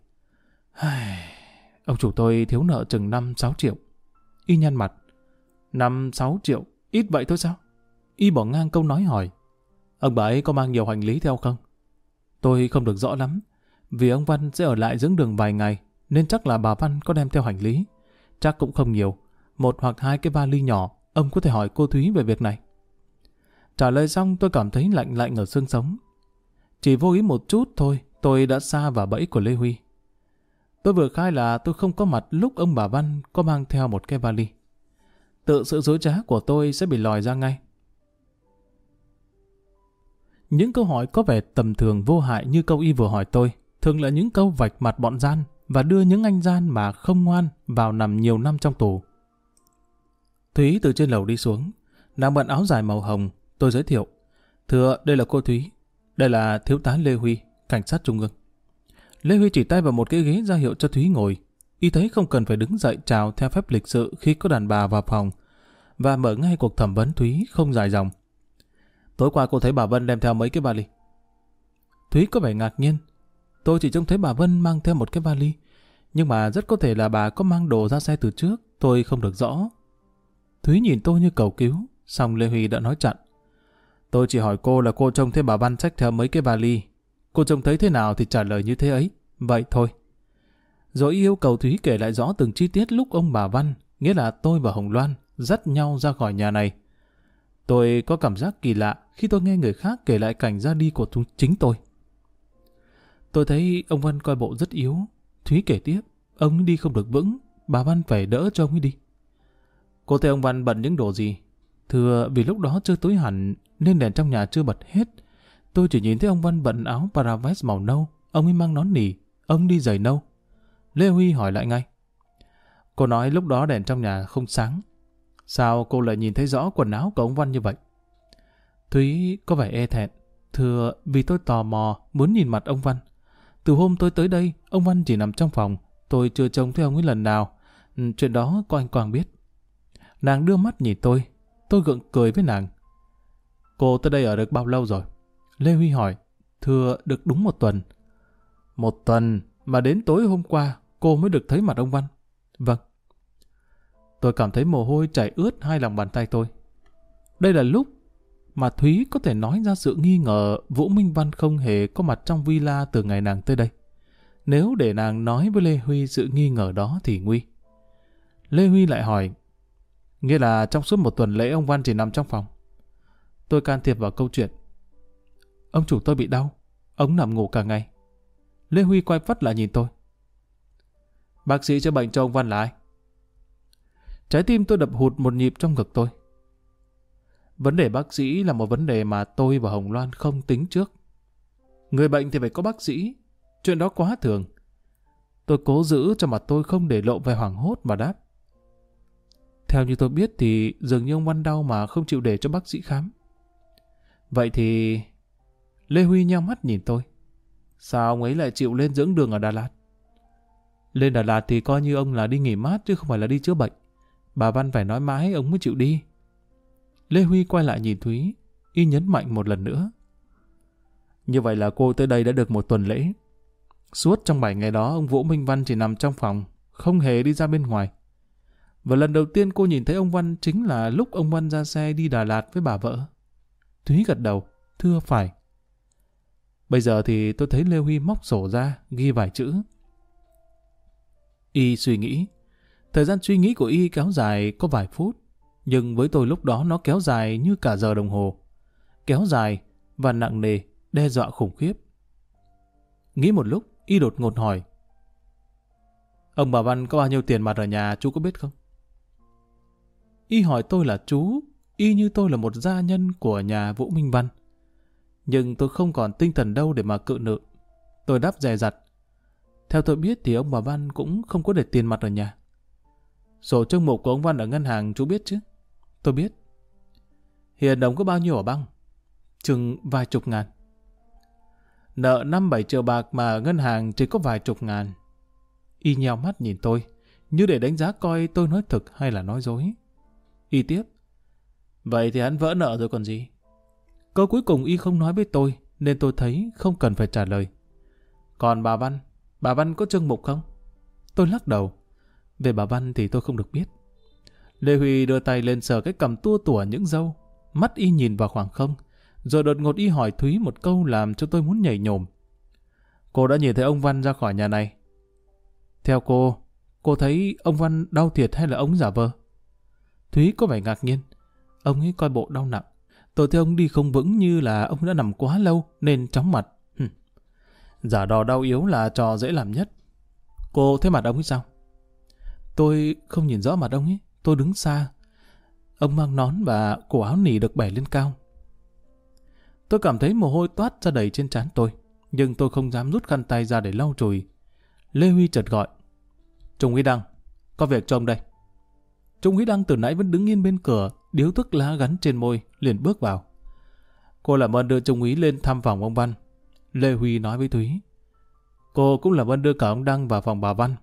S1: Ông chủ tôi thiếu nợ chừng 5-6 triệu. Y nhăn mặt. 5-6 triệu? Ít vậy thôi sao? Y bỏ ngang câu nói hỏi. Ông bà ấy có mang nhiều hành lý theo không? Tôi không được rõ lắm. Vì ông Văn sẽ ở lại dưỡng đường vài ngày, nên chắc là bà Văn có đem theo hành lý. Chắc cũng không nhiều. 1 hoặc 2 cái vali nhỏ, ông có thể hỏi cô Thúy về việc này. Trả lời xong tôi cảm thấy lạnh lạnh ở xương sống. Chỉ vô ý một chút thôi, tôi đã sa vào bẫy của Lê Huy. Tôi vừa khai là tôi không có mặt lúc ông bà Văn có mang theo một cái vali. Tự sự dối trá của tôi sẽ bị lòi ra ngay. Những câu hỏi có vẻ tầm thường vô hại như câu y vừa hỏi tôi, thường là những câu vạch mặt bọn gian và đưa những anh gian mà không ngoan vào nằm nhiều năm trong tù. Thúy từ trên lầu đi xuống, nàng bận áo dài màu hồng. Tôi giới thiệu: thưa, đây là cô Thúy, đây là thiếu tá Lê Huy, cảnh sát trung ương. Lê Huy chỉ tay vào một cái ghế ra hiệu cho Thúy ngồi. Y thấy không cần phải đứng dậy chào theo phép lịch sự khi có đàn bà vào phòng, và mở ngay cuộc thẩm vấn Thúy không dài dòng. Tối qua cô thấy bà Vân đem theo mấy cái vali. Thúy có vẻ ngạc nhiên. Tôi chỉ trông thấy bà Vân mang theo một cái vali, nhưng mà rất có thể là bà có mang đồ ra xe từ trước, tôi không được rõ. Thúy nhìn tôi như cầu cứu, xong Lê Huy đã nói chặn: tôi chỉ hỏi cô là cô trông thấy bà Văn xách theo mấy cái vali. Cô trông thấy thế nào thì trả lời như thế ấy. Vậy thôi. Rồi yêu cầu Thúy kể lại rõ từng chi tiết lúc ông bà Văn, nghĩa là tôi và Hồng Loan, dắt nhau ra khỏi nhà này. Tôi có cảm giác kỳ lạ khi tôi nghe người khác kể lại cảnh ra đi của chính tôi. Tôi thấy ông Văn coi bộ rất yếu. Thúy kể tiếp: ông đi không được vững, bà Văn phải đỡ cho ông ấy đi. Cô thấy ông Văn bận những đồ gì? Thưa, vì lúc đó chưa tối hẳn nên đèn trong nhà chưa bật hết. Tôi chỉ nhìn thấy ông Văn bận áo paravest màu nâu, ông ấy mang nón nỉ, ông đi giày nâu. Lê Huy hỏi lại ngay: cô nói lúc đó đèn trong nhà không sáng. Sao cô lại nhìn thấy rõ quần áo của ông Văn như vậy? Thúy có vẻ e thẹn: thưa, vì tôi tò mò muốn nhìn mặt ông Văn. Từ hôm tôi tới đây, ông Văn chỉ nằm trong phòng, tôi chưa trông thấy ông ấy lần nào. Chuyện đó có anh Quang biết. Nàng đưa mắt nhìn tôi gượng cười với nàng. Cô tới đây ở được bao lâu rồi? Lê Huy hỏi. Thưa, được đúng 1 tuần. 1 tuần mà đến tối hôm qua cô mới được thấy mặt ông Văn? Vâng. Tôi cảm thấy mồ hôi chảy ướt 2 lòng bàn tay tôi. Đây là lúc mà Thúy có thể nói ra sự nghi ngờ Vũ Minh Văn không hề có mặt trong villa từ ngày nàng tới đây. Nếu để nàng nói với Lê Huy sự nghi ngờ đó thì nguy. Lê Huy lại hỏi: nghĩa là trong suốt 1 tuần lễ ông Văn chỉ nằm trong phòng? Tôi can thiệp vào câu chuyện: ông chủ tôi bị đau, ông nằm ngủ cả ngày. Lê Huy quay phắt lại nhìn tôi: bác sĩ chữa bệnh cho ông Văn là ai? Trái tim tôi đập hụt một nhịp trong ngực tôi. Vấn đề bác sĩ là một vấn đề mà tôi và Hồng Loan không tính trước. Người bệnh thì phải có bác sĩ, chuyện đó quá thường. Tôi cố giữ cho mặt tôi không để lộ vẻ hoảng hốt mà đáp: theo như tôi biết thì dường như ông Văn đau mà không chịu để cho bác sĩ khám. Vậy thì... Lê Huy nheo mắt nhìn tôi: sao ông ấy lại chịu lên dưỡng đường ở Đà Lạt? Lên Đà Lạt thì coi như ông là đi nghỉ mát chứ không phải là đi chữa bệnh. Bà Văn phải nói mãi ông mới chịu đi. Lê Huy quay lại nhìn Thúy, y nhấn mạnh một lần nữa: như vậy là cô tới đây đã được 1 tuần lễ. Suốt trong 7 ngày đó ông Vũ Minh Văn chỉ nằm trong phòng, không hề đi ra bên ngoài. Và lần đầu tiên cô nhìn thấy ông Văn chính là lúc ông Văn ra xe đi Đà Lạt với bà vợ. Thúy gật đầu: thưa phải. Bây giờ thì tôi thấy Lê Huy móc sổ ra, ghi vài chữ. Y suy nghĩ. Thời gian suy nghĩ của Y kéo dài có vài phút, nhưng với tôi lúc đó nó kéo dài như cả giờ đồng hồ. Kéo dài và nặng nề, đe dọa khủng khiếp. Nghĩ một lúc, Y đột ngột hỏi: ông bà Văn có bao nhiêu tiền mặt ở nhà chú có biết không? Y hỏi tôi là chú, y như tôi là một gia nhân của nhà Vũ Minh Văn. Nhưng tôi không còn tinh thần đâu để mà cự nữ. Tôi đáp dè dặt: theo tôi biết thì ông bà Văn cũng không có để tiền mặt ở nhà. Sổ trông mục của ông Văn ở ngân hàng chú biết chứ? Tôi biết. Hiện đồng có bao nhiêu ở băng? Chừng vài chục ngàn. Nợ 5-7 triệu bạc mà ở ngân hàng chỉ có vài chục ngàn. Y nheo mắt nhìn tôi, như để đánh giá coi tôi nói thực hay là nói dối. Y tiếp: vậy thì hắn vỡ nợ rồi còn gì? Câu cuối cùng Y không nói với tôi, nên tôi thấy không cần phải trả lời. Còn bà Văn có trương mục không? Tôi lắc đầu. Về bà Văn thì tôi không được biết. Lê Huy đưa tay lên sờ cái cằm tua tủa những râu. Mắt Y nhìn vào khoảng không, rồi đột ngột Y hỏi Thúy một câu làm cho tôi muốn nhảy nhổm. Cô đã nhìn thấy ông Văn ra khỏi nhà này? Theo cô Cô thấy ông Văn đau thiệt hay là ông giả vờ? Thúy có vẻ ngạc nhiên. Ông ấy coi bộ đau nặng. Tôi thấy ông đi không vững như là ông đã nằm quá lâu nên chóng mặt. Giả đò đau yếu là trò dễ làm nhất. Cô thấy mặt ông ấy sao? Tôi không nhìn rõ mặt ông ấy. Tôi đứng xa. Ông mang nón và cổ áo nỉ được bẻ lên cao. Tôi cảm thấy mồ hôi toát ra đầy trên trán tôi. Nhưng tôi không dám rút khăn tay ra để lau chùi. Lê Huy chợt gọi. Trung úy Đăng, có việc cho ông đây. Trung úy Đăng từ nãy vẫn đứng yên bên cửa, điếu thuốc lá gắn trên môi, liền bước vào. Cô làm ơn đưa Trung úy lên thăm phòng ông Văn. Lê Huy nói với Thúy. Cô cũng làm ơn đưa cả ông Đăng vào phòng bà Văn.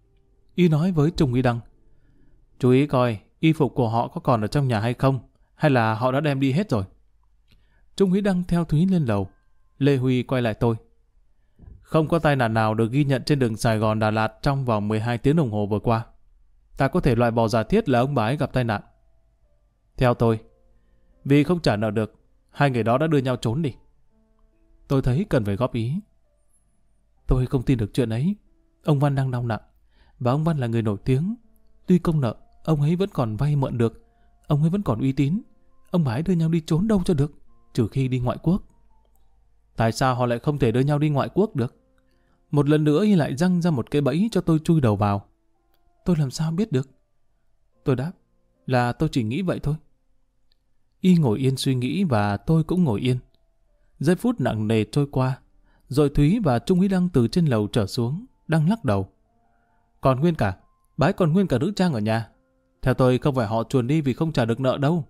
S1: Y nói với Trung úy Đăng. Chú ý coi y phục của họ có còn ở trong nhà hay không, hay là họ đã đem đi hết rồi. Trung úy Đăng theo Thúy lên lầu. Lê Huy quay lại tôi. Không có tai nạn nào được ghi nhận trên đường Sài Gòn Đà Lạt trong vòng 12 tiếng đồng hồ vừa qua. Ta có thể loại bỏ giả thiết là ông bà ấy gặp tai nạn. Theo tôi, vì không trả nợ được, hai người đó đã đưa nhau trốn đi. Tôi thấy cần phải góp ý. Tôi không tin được chuyện ấy. Ông Văn đang đau nặng, và ông Văn là người nổi tiếng. Tuy công nợ, ông ấy vẫn còn vay mượn được. Ông ấy vẫn còn uy tín. Ông bà ấy đưa nhau đi trốn đâu cho được, trừ khi đi ngoại quốc. Tại sao họ lại không thể đưa nhau đi ngoại quốc được? Một lần nữa y lại răng ra một cái bẫy cho tôi chui đầu vào. Tôi làm sao biết được? Tôi đáp là tôi chỉ nghĩ vậy thôi. Y ngồi yên suy nghĩ và tôi cũng ngồi yên. Giây phút nặng nề trôi qua, rồi Thúy và Trung úy Đăng từ trên lầu trở xuống. Đăng lắc đầu. Còn nguyên cả, bái còn nguyên cả nữ trang ở nhà. Theo tôi không phải họ chuồn đi vì không trả được nợ đâu.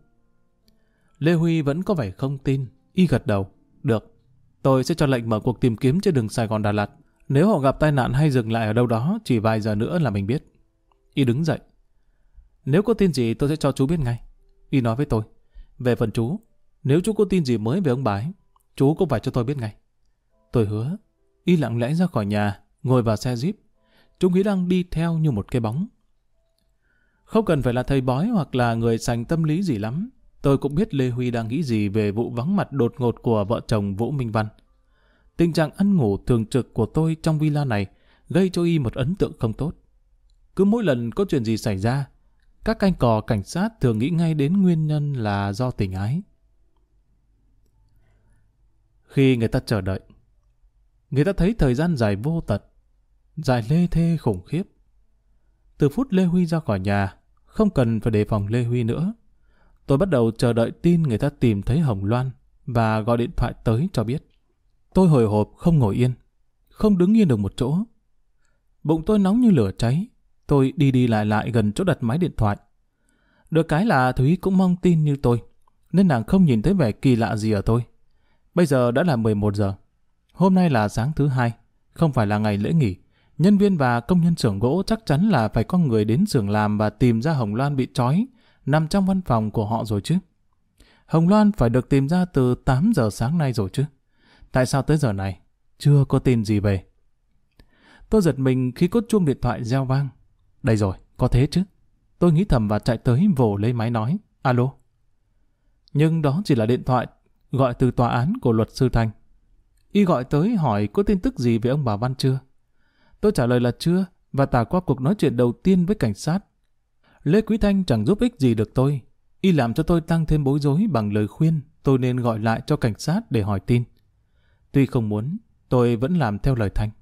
S1: Lê Huy vẫn có vẻ không tin. Y gật đầu. Được, tôi sẽ cho lệnh mở cuộc tìm kiếm trên đường Sài Gòn Đà Lạt. Nếu họ gặp tai nạn hay dừng lại ở đâu đó, chỉ vài giờ nữa là mình biết. Y đứng dậy. Nếu có tin gì tôi sẽ cho chú biết ngay. Y nói với tôi. Về phần chú, nếu chú có tin gì mới về ông bà ấy, chú cũng phải cho tôi biết ngay. Tôi hứa. Y lặng lẽ ra khỏi nhà, ngồi vào xe Jeep. Trung úy Đăng đi theo như một cái bóng. Không cần phải là thầy bói hoặc là người sành tâm lý gì lắm, tôi cũng biết Lê Huy đang nghĩ gì về vụ vắng mặt đột ngột của vợ chồng Vũ Minh Văn. Tình trạng ăn ngủ thường trực của tôi trong villa này gây cho y một ấn tượng không tốt. Cứ mỗi lần có chuyện gì xảy ra, các canh cò cảnh sát thường nghĩ ngay đến nguyên nhân là do tình ái. Khi người ta chờ đợi, người ta thấy thời gian dài vô tận, dài lê thê khủng khiếp. Từ phút Lê Huy ra khỏi nhà, không cần phải đề phòng Lê Huy nữa. Tôi bắt đầu chờ đợi tin người ta tìm thấy Hồng Loan và gọi điện thoại tới cho biết. Tôi hồi hộp không ngồi yên, không đứng yên được một chỗ. Bụng tôi nóng như lửa cháy, tôi đi đi lại lại gần chỗ đặt máy điện thoại. Được cái là Thúy cũng mong tin như tôi, nên nàng không nhìn thấy vẻ kỳ lạ gì ở tôi. Bây giờ đã là 11 giờ. Hôm nay là sáng thứ hai, không phải là ngày lễ nghỉ. Nhân viên và công nhân xưởng gỗ chắc chắn là phải có người đến xưởng làm và tìm ra Hồng Loan bị trói, nằm trong văn phòng của họ rồi chứ. Hồng Loan phải được tìm ra từ 8 giờ sáng nay rồi chứ. Tại sao tới giờ này chưa có tin gì về? Tôi giật mình khi có chuông điện thoại reo vang. Đây rồi, có thế chứ. Tôi nghĩ thầm và chạy tới vồ lấy máy nói. Alo. Nhưng đó chỉ là điện thoại gọi từ tòa án của luật sư Thanh. Y gọi tới hỏi có tin tức gì về ông bà Văn chưa. Tôi trả lời là chưa và tả qua cuộc nói chuyện đầu tiên với cảnh sát. Lê Quý Thanh chẳng giúp ích gì được tôi. Y làm cho tôi tăng thêm bối rối bằng lời khuyên tôi nên gọi lại cho cảnh sát để hỏi tin. Tuy không muốn, tôi vẫn làm theo lời Thanh.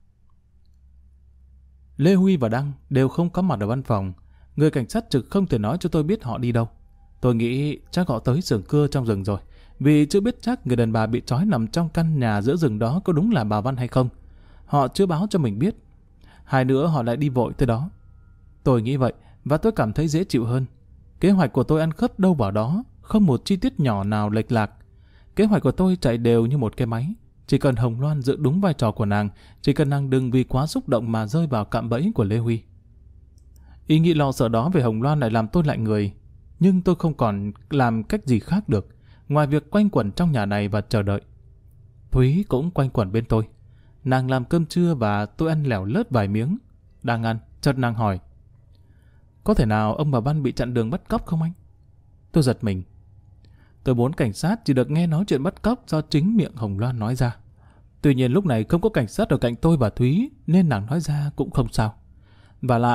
S1: Lê Huy và Đăng đều không có mặt ở văn phòng. Người cảnh sát trực không thể nói cho tôi biết họ đi đâu. Tôi nghĩ chắc họ tới xưởng cưa trong rừng rồi, vì chưa biết chắc người đàn bà bị trói nằm trong căn nhà giữa rừng đó có đúng là bà Văn hay không. Họ chưa báo cho mình biết. Hai nữa họ lại đi vội tới đó. Tôi nghĩ vậy và tôi cảm thấy dễ chịu hơn. Kế hoạch của tôi ăn khớp đâu vào đó, không một chi tiết nhỏ nào lệch lạc. Kế hoạch của tôi chạy đều như một cái máy. Chỉ cần Hồng Loan giữ đúng vai trò của nàng, chỉ cần nàng đừng vì quá xúc động mà rơi vào cạm bẫy của Lê Huy. Ý nghĩ lo sợ đó về Hồng Loan lại làm tôi lạnh người. Nhưng tôi không còn làm cách gì khác được, ngoài việc quanh quẩn trong nhà này và chờ đợi. Thúy cũng quanh quẩn bên tôi. Nàng làm cơm trưa và tôi ăn lẻo lớt vài miếng. Đang ăn, chợt nàng hỏi. Có thể nào ông bà Văn bị chặn đường bắt cóc không anh? Tôi giật mình. Tôi muốn cảnh sát chỉ được nghe nói chuyện bắt cóc do chính miệng Hồng Loan nói ra. Tuy nhiên lúc này không có cảnh sát ở cạnh tôi và Thúy, nên nàng nói ra cũng không sao. Và lại,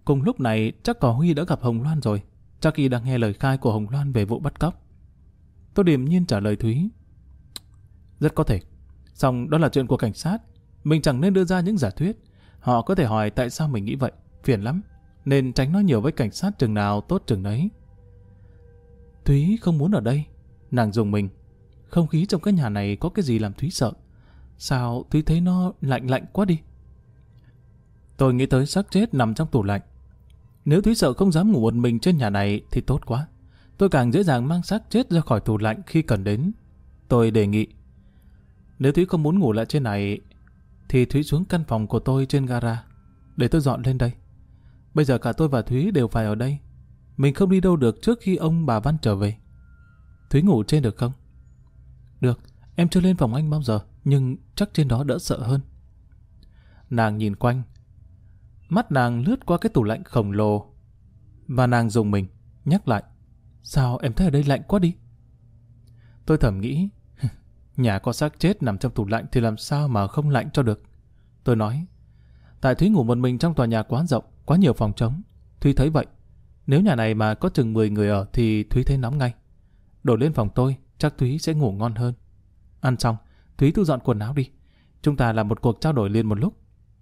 S1: Cùng lúc này chắc có Huy đã gặp Hồng Loan rồi. Chắc y đang nghe lời khai của Hồng Loan về vụ bắt cóc. Tôi điềm nhiên trả lời Thúy. Rất có thể. Song đó là chuyện của cảnh sát. Mình chẳng nên đưa ra những giả thuyết. Họ có thể hỏi tại sao mình nghĩ vậy. Phiền lắm. Nên tránh nói nhiều với cảnh sát chừng nào tốt chừng đấy. Thúy không muốn ở đây. Nàng dùng mình. Không khí trong cái nhà này có cái gì làm Thúy sợ. Sao Thúy thấy nó lạnh lạnh quá đi. Tôi nghĩ tới xác chết nằm trong tủ lạnh. Nếu Thúy sợ không dám ngủ một mình trên nhà này thì tốt quá. Tôi càng dễ dàng mang xác chết ra khỏi tủ lạnh khi cần đến. Tôi đề nghị, nếu Thúy không muốn ngủ lại trên này thì Thúy xuống căn phòng của tôi trên gara để tôi dọn lên đây. Bây giờ cả tôi và Thúy đều phải ở đây. Mình không đi đâu được trước khi ông bà Văn trở về. Thúy ngủ trên được không? Được, em chưa lên phòng anh bao giờ, nhưng chắc trên đó đỡ sợ hơn. Nàng nhìn quanh. Mắt nàng lướt qua cái tủ lạnh khổng lồ. Và nàng dùng mình, nhắc lại. Sao em thấy ở đây lạnh quá đi? Tôi thầm nghĩ, nhà có xác chết nằm trong tủ lạnh thì làm sao mà không lạnh cho được. Tôi nói, tại Thúy ngủ một mình trong tòa nhà quá rộng, quá nhiều phòng trống. Thúy thấy vậy. Nếu nhà này mà có chừng 10 người ở thì Thúy thấy nóng ngay. Đổ lên phòng tôi, chắc Thúy sẽ ngủ ngon hơn. Ăn xong, Thúy thu dọn quần áo đi. Chúng ta làm một cuộc trao đổi liền một lúc.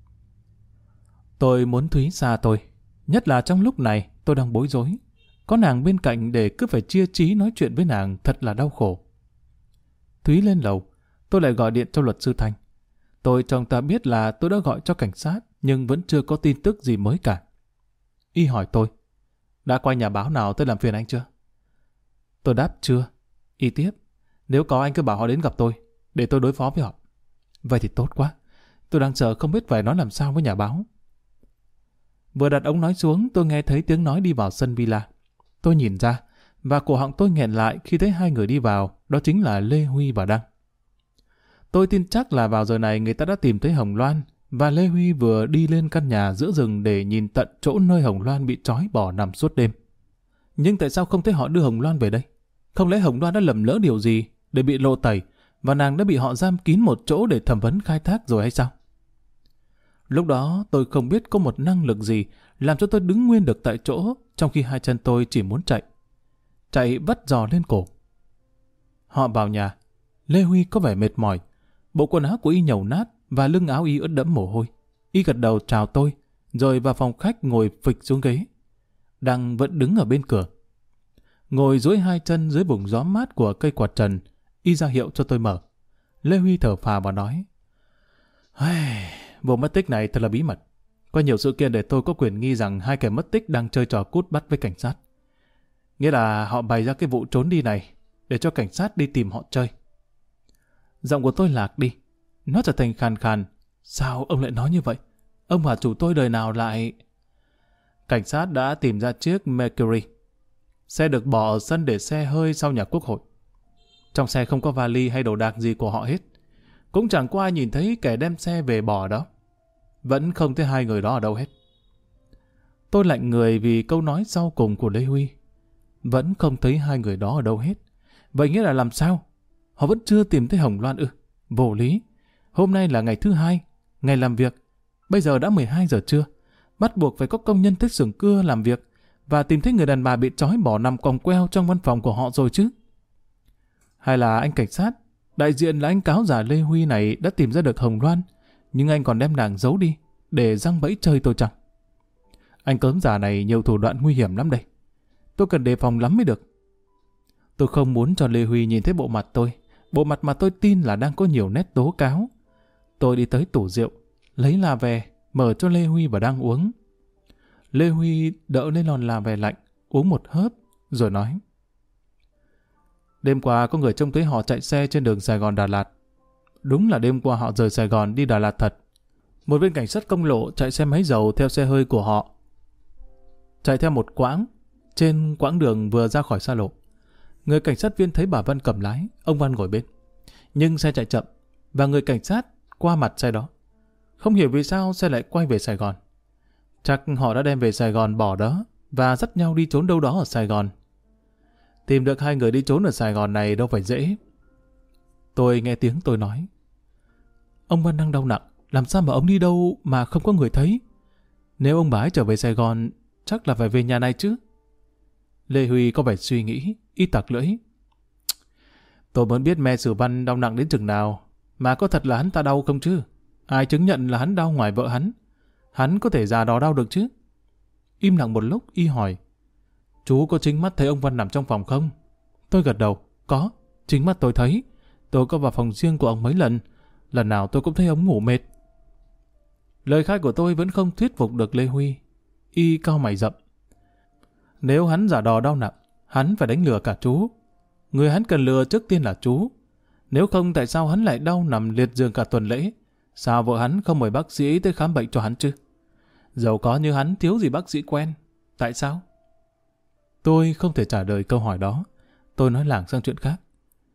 S1: Tôi muốn Thúy xa tôi. Nhất là trong lúc này tôi đang bối rối. Có nàng bên cạnh để cứ phải chia trí nói chuyện với nàng thật là đau khổ. Thúy lên lầu, tôi lại gọi điện cho luật sư Thanh. Tôi cho ông ta biết là tôi đã gọi cho cảnh sát nhưng vẫn chưa có tin tức gì mới cả. Y hỏi tôi, đã qua nhà báo nào tới làm phiền anh chưa? Tôi đáp chưa. Y tiếp, nếu có anh cứ bảo họ đến gặp tôi, để tôi đối phó với họ. Vậy thì tốt quá, tôi đang sợ không biết phải nói làm sao với nhà báo. Vừa đặt ống nói xuống, tôi nghe thấy tiếng nói đi vào sân villa. Tôi nhìn ra, và cổ họng tôi nghẹn lại khi thấy hai người đi vào, đó chính là Lê Huy và Đăng. Tôi tin chắc là vào giờ này người ta đã tìm thấy Hồng Loan, và Lê Huy vừa đi lên căn nhà giữa rừng để nhìn tận chỗ nơi Hồng Loan bị trói bỏ nằm suốt đêm. Nhưng tại sao không thấy họ đưa Hồng Loan về đây? Không lẽ Hồng Loan đã lầm lỡ điều gì để bị lộ tẩy, và nàng đã bị họ giam kín một chỗ để thẩm vấn khai thác rồi hay sao? Lúc đó tôi không biết có một năng lực gì làm cho tôi đứng nguyên được tại chỗ, trong khi hai chân tôi chỉ muốn chạy. Chạy vắt giò lên cổ. Họ vào nhà. Lê Huy có vẻ mệt mỏi. Bộ quần áo của y nhầu nát và lưng áo y ướt đẫm mồ hôi. Y gật đầu chào tôi, rồi vào phòng khách ngồi phịch xuống ghế. Đăng vẫn đứng ở bên cửa. Ngồi duỗi hai chân dưới vùng gió mát của cây quạt trần, y ra hiệu cho tôi mở. Lê Huy thở phào và nói, vụ mất tích này thật là bí mật. Có nhiều sự kiện để tôi có quyền nghi rằng hai kẻ mất tích đang chơi trò cút bắt với cảnh sát. Nghĩa là họ bày ra cái vụ trốn đi này để cho cảnh sát đi tìm họ chơi. Giọng của tôi lạc đi. Nó trở thành khàn khàn. Sao ông lại nói như vậy? Ông và chủ tôi đời nào lại... Cảnh sát đã tìm ra chiếc Mercury. Xe được bỏ ở sân để xe hơi sau nhà Quốc hội. Trong xe không có vali hay đồ đạc gì của họ hết. Cũng chẳng có ai nhìn thấy kẻ đem xe về bỏ đó. Vẫn không thấy hai người đó ở đâu hết. Tôi lạnh người vì câu nói sau cùng của Lê Huy. Vẫn không thấy hai người đó ở đâu hết. Vậy nghĩa là làm sao? Họ vẫn chưa tìm thấy Hồng Loan ư? Vô lý. Hôm nay là ngày thứ 2, ngày làm việc. Bây giờ đã 12 giờ trưa. Bắt buộc phải có công nhân tới xưởng cưa làm việc và tìm thấy người đàn bà bị trói bỏ nằm quòng queo trong văn phòng của họ rồi chứ. Hay là anh cảnh sát, đại diện là anh cáo giả Lê Huy này đã tìm ra được Hồng Loan, nhưng anh còn đem nàng giấu đi để giăng bẫy chơi tôi chăng? Anh cớm giả này nhiều thủ đoạn nguy hiểm lắm đây. Tôi cần đề phòng lắm mới được. Tôi không muốn cho Lê Huy nhìn thấy bộ mặt tôi. Bộ mặt mà tôi tin là đang có nhiều nét tố cáo. Tôi đi tới tủ rượu, lấy là về, mở cho Lê Huy và đang uống. Lê Huy đỡ lên lon là về lạnh, uống một hớp, rồi nói. Đêm qua có người trông thấy họ chạy xe trên đường Sài Gòn Đà Lạt. Đúng là đêm qua họ rời Sài Gòn đi Đà Lạt thật. Một viên cảnh sát công lộ chạy xe máy dầu theo xe hơi của họ. Chạy theo một quãng, trên quãng đường vừa ra khỏi xa lộ. Người cảnh sát viên thấy bà Vân cầm lái, ông Văn ngồi bên. Nhưng xe chạy chậm, và người cảnh sát qua mặt xe đó. Không hiểu vì sao xe lại quay về Sài Gòn. Chắc họ đã đem về Sài Gòn bỏ đó, và dắt nhau đi trốn đâu đó ở Sài Gòn. Tìm được hai người đi trốn ở Sài Gòn này đâu phải dễ. Tôi nghe tiếng tôi nói. Ông Văn đang đau nặng, làm sao mà ông đi đâu mà không có người thấy? Nếu ông bà ấy trở về Sài Gòn, chắc là phải về nhà này chứ. Lê Huy có vẻ suy nghĩ, y tặc lưỡi. Tôi muốn biết mẹ Sử Văn đau nặng đến chừng nào, mà có thật là hắn ta đau không chứ? Ai chứng nhận là hắn đau ngoài vợ hắn? Hắn có thể già đò đau được chứ? Im lặng một lúc, y hỏi. Chú có chính mắt thấy ông Văn nằm trong phòng không? Tôi gật đầu. Có, chính mắt tôi thấy. Tôi có vào phòng riêng của ông mấy lần. Lần nào tôi cũng thấy ông ngủ mệt. Lời khai của tôi vẫn không thuyết phục được Lê Huy. Y cau mày rậm. Nếu hắn giả đò đau nặng, hắn phải đánh lừa cả chú. Người hắn cần lừa trước tiên là chú. Nếu không, tại sao hắn lại đau nằm liệt giường cả tuần lễ? Sao vợ hắn không mời bác sĩ tới khám bệnh cho hắn chứ? Dẫu có như hắn thiếu gì bác sĩ quen. Tại sao? Tôi không thể trả lời câu hỏi đó. Tôi nói lảng sang chuyện khác.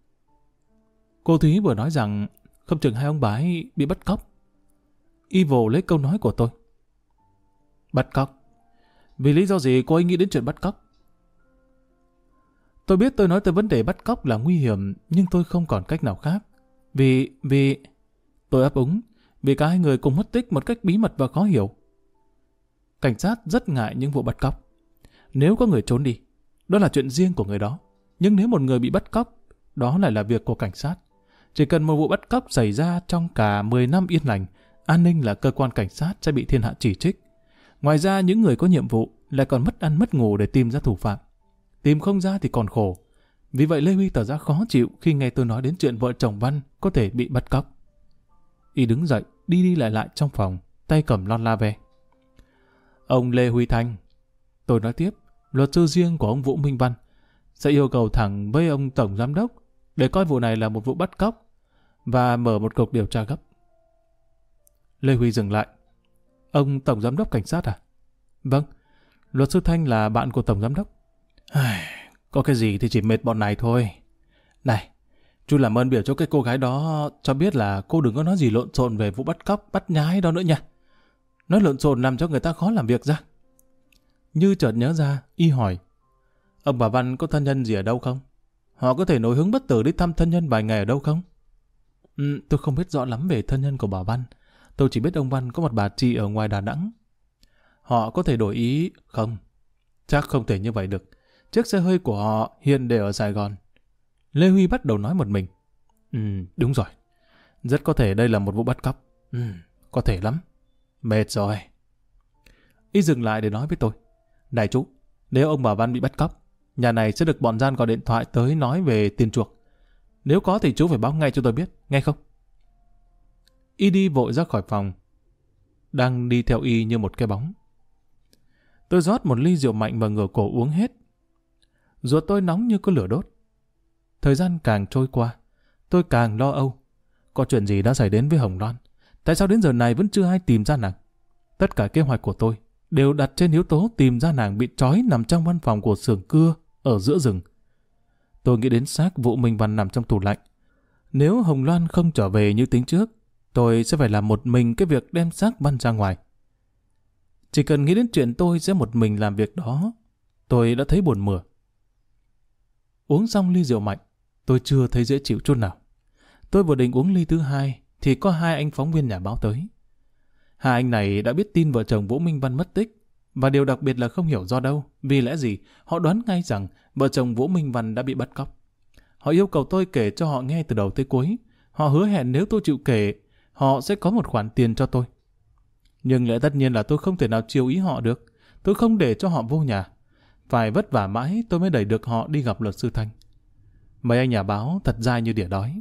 S1: Cô Thúy vừa nói rằng không chừng hai ông bà ấy bị bắt cóc. Y vồ lấy câu nói của tôi. Bắt cóc? Vì lý do gì cô ấy nghĩ đến chuyện bắt cóc? Tôi biết tôi nói tới vấn đề bắt cóc là nguy hiểm, nhưng tôi không còn cách nào khác. Vì... Tôi ấp úng, vì cả hai người cùng mất tích một cách bí mật và khó hiểu. Cảnh sát rất ngại những vụ bắt cóc. Nếu có người trốn đi, đó là chuyện riêng của người đó. Nhưng nếu một người bị bắt cóc, đó lại là việc của cảnh sát. Chỉ cần một vụ bắt cóc xảy ra trong cả 10 năm yên lành, an ninh là cơ quan cảnh sát sẽ bị thiên hạ chỉ trích. Ngoài ra, những người có nhiệm vụ lại còn mất ăn mất ngủ để tìm ra thủ phạm. Tìm không ra thì còn khổ. Vì vậy Lê Huy tỏ ra khó chịu khi nghe tôi nói đến chuyện vợ chồng Văn có thể bị bắt cóc. Y đứng dậy, đi đi lại lại trong phòng, tay cầm lon la ve. Ông Lê Huy Thanh, tôi nói tiếp, luật sư riêng của ông Vũ Minh Văn sẽ yêu cầu thẳng với ông Tổng Giám đốc để coi vụ này là một vụ bắt cóc và mở một cuộc điều tra gấp. Lê Huy dừng lại. Ông Tổng Giám đốc Cảnh sát à? Vâng, luật sư Thanh là bạn của Tổng Giám đốc. Có cái gì thì chỉ mệt bọn này thôi. Này, chú làm ơn biểu cho cái cô gái đó cho biết là cô đừng có nói gì lộn xộn về vụ bắt cóc, bắt nhái đó nữa nha. Nói lộn xộn làm cho người ta khó làm việc ra. Như chợt nhớ ra, y hỏi. Ông bà Văn có thân nhân gì ở đâu không? Họ có thể nổi hứng bất tử đi thăm thân nhân vài ngày ở đâu không? Tôi không biết rõ lắm về thân nhân của bà Văn. Tôi chỉ biết ông Văn có một bà chị ở ngoài Đà Nẵng. Họ có thể đổi ý không? Chắc không thể như vậy được. Chiếc xe hơi của họ hiện để ở Sài Gòn. Lê Huy bắt đầu nói một mình. Đúng rồi. Rất có thể đây là một vụ bắt cóc. Có thể lắm. Mệt rồi. Y dừng lại để nói với tôi. Này chú, nếu ông bà Văn bị bắt cóc, nhà này sẽ được bọn gian gọi điện thoại tới nói về tiền chuộc. Nếu có thì chú phải báo ngay cho tôi biết, nghe không? Y đi vội ra khỏi phòng. Đang đi theo Y như một cái bóng. Tôi rót một ly rượu mạnh và ngửa cổ uống hết. Ruột tôi nóng như có lửa đốt. Thời gian càng trôi qua, tôi càng lo âu. Có chuyện gì đã xảy đến với Hồng Loan? Tại sao đến giờ này vẫn chưa ai tìm ra nàng? Tất cả kế hoạch của tôi đều đặt trên yếu tố tìm ra nàng bị trói nằm trong văn phòng của xưởng cưa ở giữa rừng. Tôi nghĩ đến xác Vũ Minh Văn nằm trong tủ lạnh. Nếu Hồng Loan không trở về như tính trước, tôi sẽ phải làm một mình cái việc đem xác Văn ra ngoài. Chỉ cần nghĩ đến chuyện tôi sẽ một mình làm việc đó, tôi đã thấy buồn mửa. Uống xong ly rượu mạnh, tôi chưa thấy dễ chịu chút nào. Tôi vừa định uống ly thứ hai, thì có hai anh phóng viên nhà báo tới. Hai anh này đã biết tin vợ chồng Vũ Minh Văn mất tích, và điều đặc biệt là không hiểu do đâu, vì lẽ gì, họ đoán ngay rằng vợ chồng Vũ Minh Văn đã bị bắt cóc. Họ yêu cầu tôi kể cho họ nghe từ đầu tới cuối. Họ hứa hẹn nếu tôi chịu kể, họ sẽ có một khoản tiền cho tôi. Nhưng lẽ tất nhiên là tôi không thể nào chiều ý họ được. Tôi không để cho họ vô nhà. Phải vất vả mãi tôi mới đẩy được họ đi gặp luật sư Thanh. Mấy anh nhà báo thật dai như đỉa đói.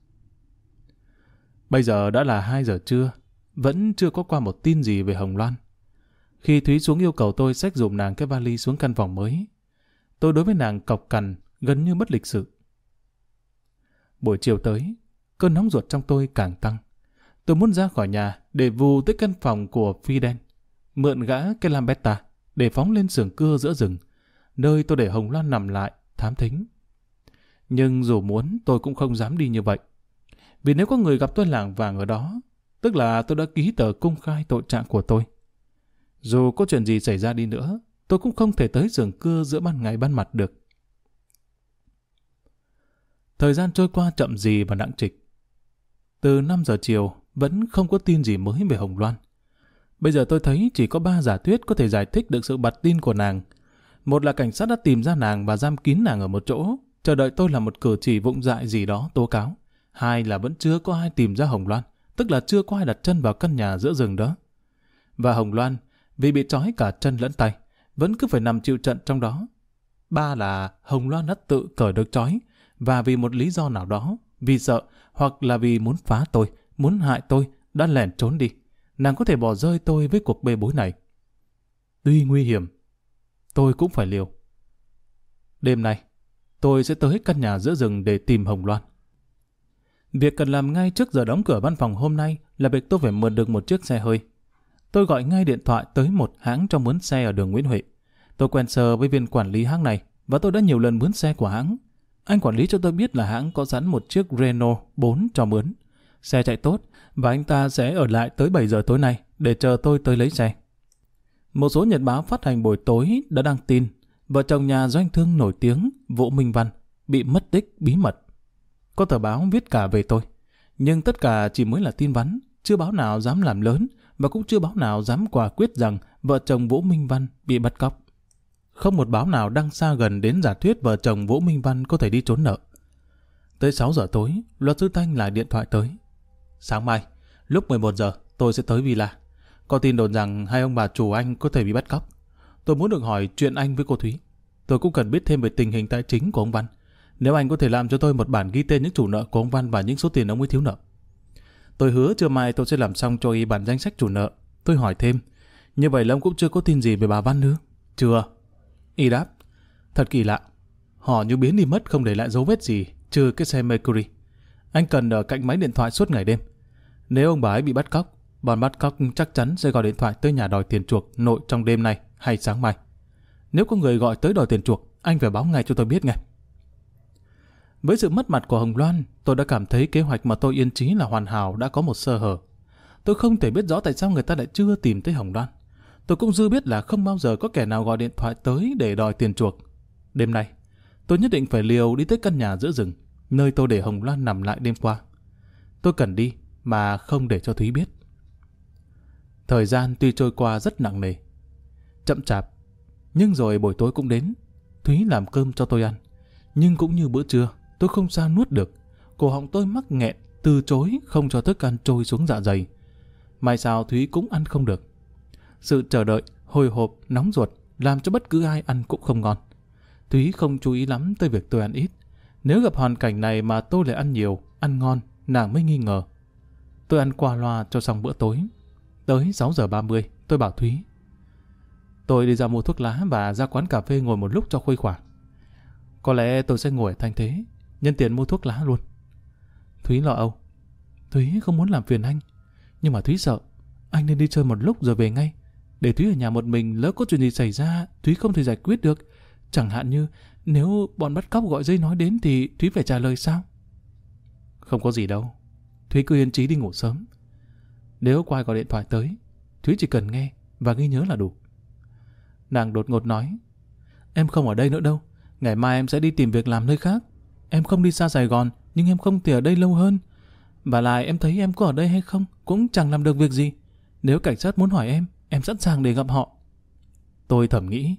S1: Bây giờ đã là 2 giờ trưa, vẫn chưa có qua một tin gì về Hồng Loan. Khi Thúy xuống yêu cầu tôi xách giùm nàng cái vali xuống căn phòng mới, tôi đối với nàng cọc cằn, gần như bất lịch sự. Buổi chiều tới, cơn nóng ruột trong tôi càng tăng. Tôi muốn ra khỏi nhà để vù tới căn phòng của Fidel, mượn gã cái Lambetta để phóng lên xưởng cưa giữa rừng, nơi tôi để Hồng Loan nằm lại, thám thính. Nhưng dù muốn, tôi cũng không dám đi như vậy. Vì nếu có người gặp tôi lảng vảng ở đó, tức là tôi đã ký tờ công khai tội trạng của tôi. Dù có chuyện gì xảy ra đi nữa, tôi cũng không thể tới xưởng cưa giữa ban ngày ban mặt được. Thời gian trôi qua chậm rì và nặng trịch. Từ 5 giờ chiều, vẫn không có tin gì mới về Hồng Loan. Bây giờ tôi thấy chỉ có 3 giả thuyết có thể giải thích được sự bặt tin của nàng. Một là cảnh sát đã tìm ra nàng và giam kín nàng ở một chỗ, chờ đợi tôi làm một cử chỉ vụng dại gì đó tố cáo. Hai là vẫn chưa có ai tìm ra Hồng Loan, tức là chưa có ai đặt chân vào căn nhà giữa rừng đó. Và Hồng Loan, vì bị trói cả chân lẫn tay, vẫn cứ phải nằm chịu trận trong đó. Ba là Hồng Loan đã tự cởi được trói, và vì một lý do nào đó, vì sợ hoặc là vì muốn phá tôi, muốn hại tôi, đã lẻn trốn đi. Nàng có thể bỏ rơi tôi với cuộc bê bối này. Tuy nguy hiểm, tôi cũng phải liều. Đêm nay, tôi sẽ tới căn nhà giữa rừng để tìm Hồng Loan. Việc cần làm ngay trước giờ đóng cửa văn phòng hôm nay là việc tôi phải mượn được một chiếc xe hơi. Tôi gọi ngay điện thoại tới một hãng cho mướn xe ở đường Nguyễn Huệ. Tôi quen sơ với viên quản lý hãng này và tôi đã nhiều lần mướn xe của hãng. Anh quản lý cho tôi biết là hãng có sẵn một chiếc Renault 4 cho mướn. Xe chạy tốt và anh ta sẽ ở lại tới 7 giờ tối nay để chờ tôi tới lấy xe. Một số nhật báo phát hành buổi tối đã đăng tin vợ chồng nhà doanh thương nổi tiếng Vũ Minh Văn bị mất tích bí mật. Có tờ báo viết cả về tôi, nhưng tất cả chỉ mới là tin vắn, chưa báo nào dám làm lớn và cũng chưa báo nào dám quả quyết rằng vợ chồng Vũ Minh Văn bị bắt cóc. Không một báo nào đăng xa gần đến giả thuyết vợ chồng Vũ Minh Văn có thể đi trốn nợ. Tới 6 giờ tối, luật sư Thanh lại điện thoại tới. Sáng mai, lúc 11 giờ, tôi sẽ tới villa. Có tin đồn rằng hai ông bà chủ anh có thể bị bắt cóc. Tôi muốn được hỏi chuyện anh với cô Thúy. Tôi cũng cần biết thêm về tình hình tài chính của ông Văn. Nếu anh có thể làm cho tôi một bản ghi tên những chủ nợ của ông Văn và những số tiền ông ấy thiếu nợ. Tôi hứa trưa mai tôi sẽ làm xong cho y bản danh sách chủ nợ. Tôi hỏi thêm, như vậy là ông cũng chưa có tin gì về bà Văn nữa? Chưa. Y đáp, thật kỳ lạ. Họ như biến đi mất không để lại dấu vết gì, trừ cái xe Mercury. Anh cần ở cạnh máy điện thoại suốt ngày đêm. Nếu ông bà ấy bị bắt cóc, bọn bắt cóc chắc chắn sẽ gọi điện thoại tới nhà đòi tiền chuộc nội trong đêm nay hay sáng mai. Nếu có người gọi tới đòi tiền chuộc, anh phải báo ngay cho tôi biết ngay. Với sự mất mặt của Hồng Loan, tôi đã cảm thấy kế hoạch mà tôi yên chí là hoàn hảo đã có một sơ hở. Tôi không thể biết rõ tại sao người ta lại chưa tìm thấy Hồng Loan. Tôi cũng dư biết là không bao giờ có kẻ nào gọi điện thoại tới để đòi tiền chuộc. Đêm nay, tôi nhất định phải liều đi tới căn nhà giữa rừng, nơi tôi để Hồng Loan nằm lại đêm qua. Tôi cần đi mà không để cho Thúy biết. Thời gian tuy trôi qua rất nặng nề, chậm chạp, nhưng rồi buổi tối cũng đến. Thúy làm cơm cho tôi ăn, nhưng cũng như bữa trưa, tôi không sao nuốt được. Cổ họng tôi mắc nghẹn, từ chối không cho thức ăn trôi xuống dạ dày. Mai sao Thúy cũng ăn không được. Sự chờ đợi, hồi hộp, nóng ruột làm cho bất cứ ai ăn cũng không ngon. Thúy không chú ý lắm tới việc tôi ăn ít. Nếu gặp hoàn cảnh này mà tôi lại ăn nhiều, ăn ngon, nàng mới nghi ngờ. Tôi ăn qua loa cho xong bữa tối. Tới 6 giờ 30, tôi bảo Thúy. Tôi đi ra mua thuốc lá và ra quán cà phê ngồi một lúc cho khuây khỏa. Có lẽ tôi sẽ ngồi ở thanh thế, nhân tiền mua thuốc lá luôn. Thúy lo âu. Thúy không muốn làm phiền anh, nhưng mà Thúy sợ. Anh nên đi chơi một lúc rồi về ngay. Để Thúy ở nhà một mình, lỡ có chuyện gì xảy ra, Thúy không thể giải quyết được. Chẳng hạn như nếu bọn bắt cóc gọi dây nói đến thì Thúy phải trả lời sao? Không có gì đâu. Thúy cứ yên chí đi ngủ sớm. Nếu có ai gọi điện thoại tới, Thúy chỉ cần nghe và ghi nhớ là đủ. Nàng đột ngột nói, em không ở đây nữa đâu. Ngày mai em sẽ đi tìm việc làm nơi khác. Em không đi xa Sài Gòn, nhưng em không thể ở đây lâu hơn. Và lại em thấy em có ở đây hay không cũng chẳng làm được việc gì. Nếu cảnh sát muốn hỏi em sẵn sàng để gặp họ. Tôi thầm nghĩ,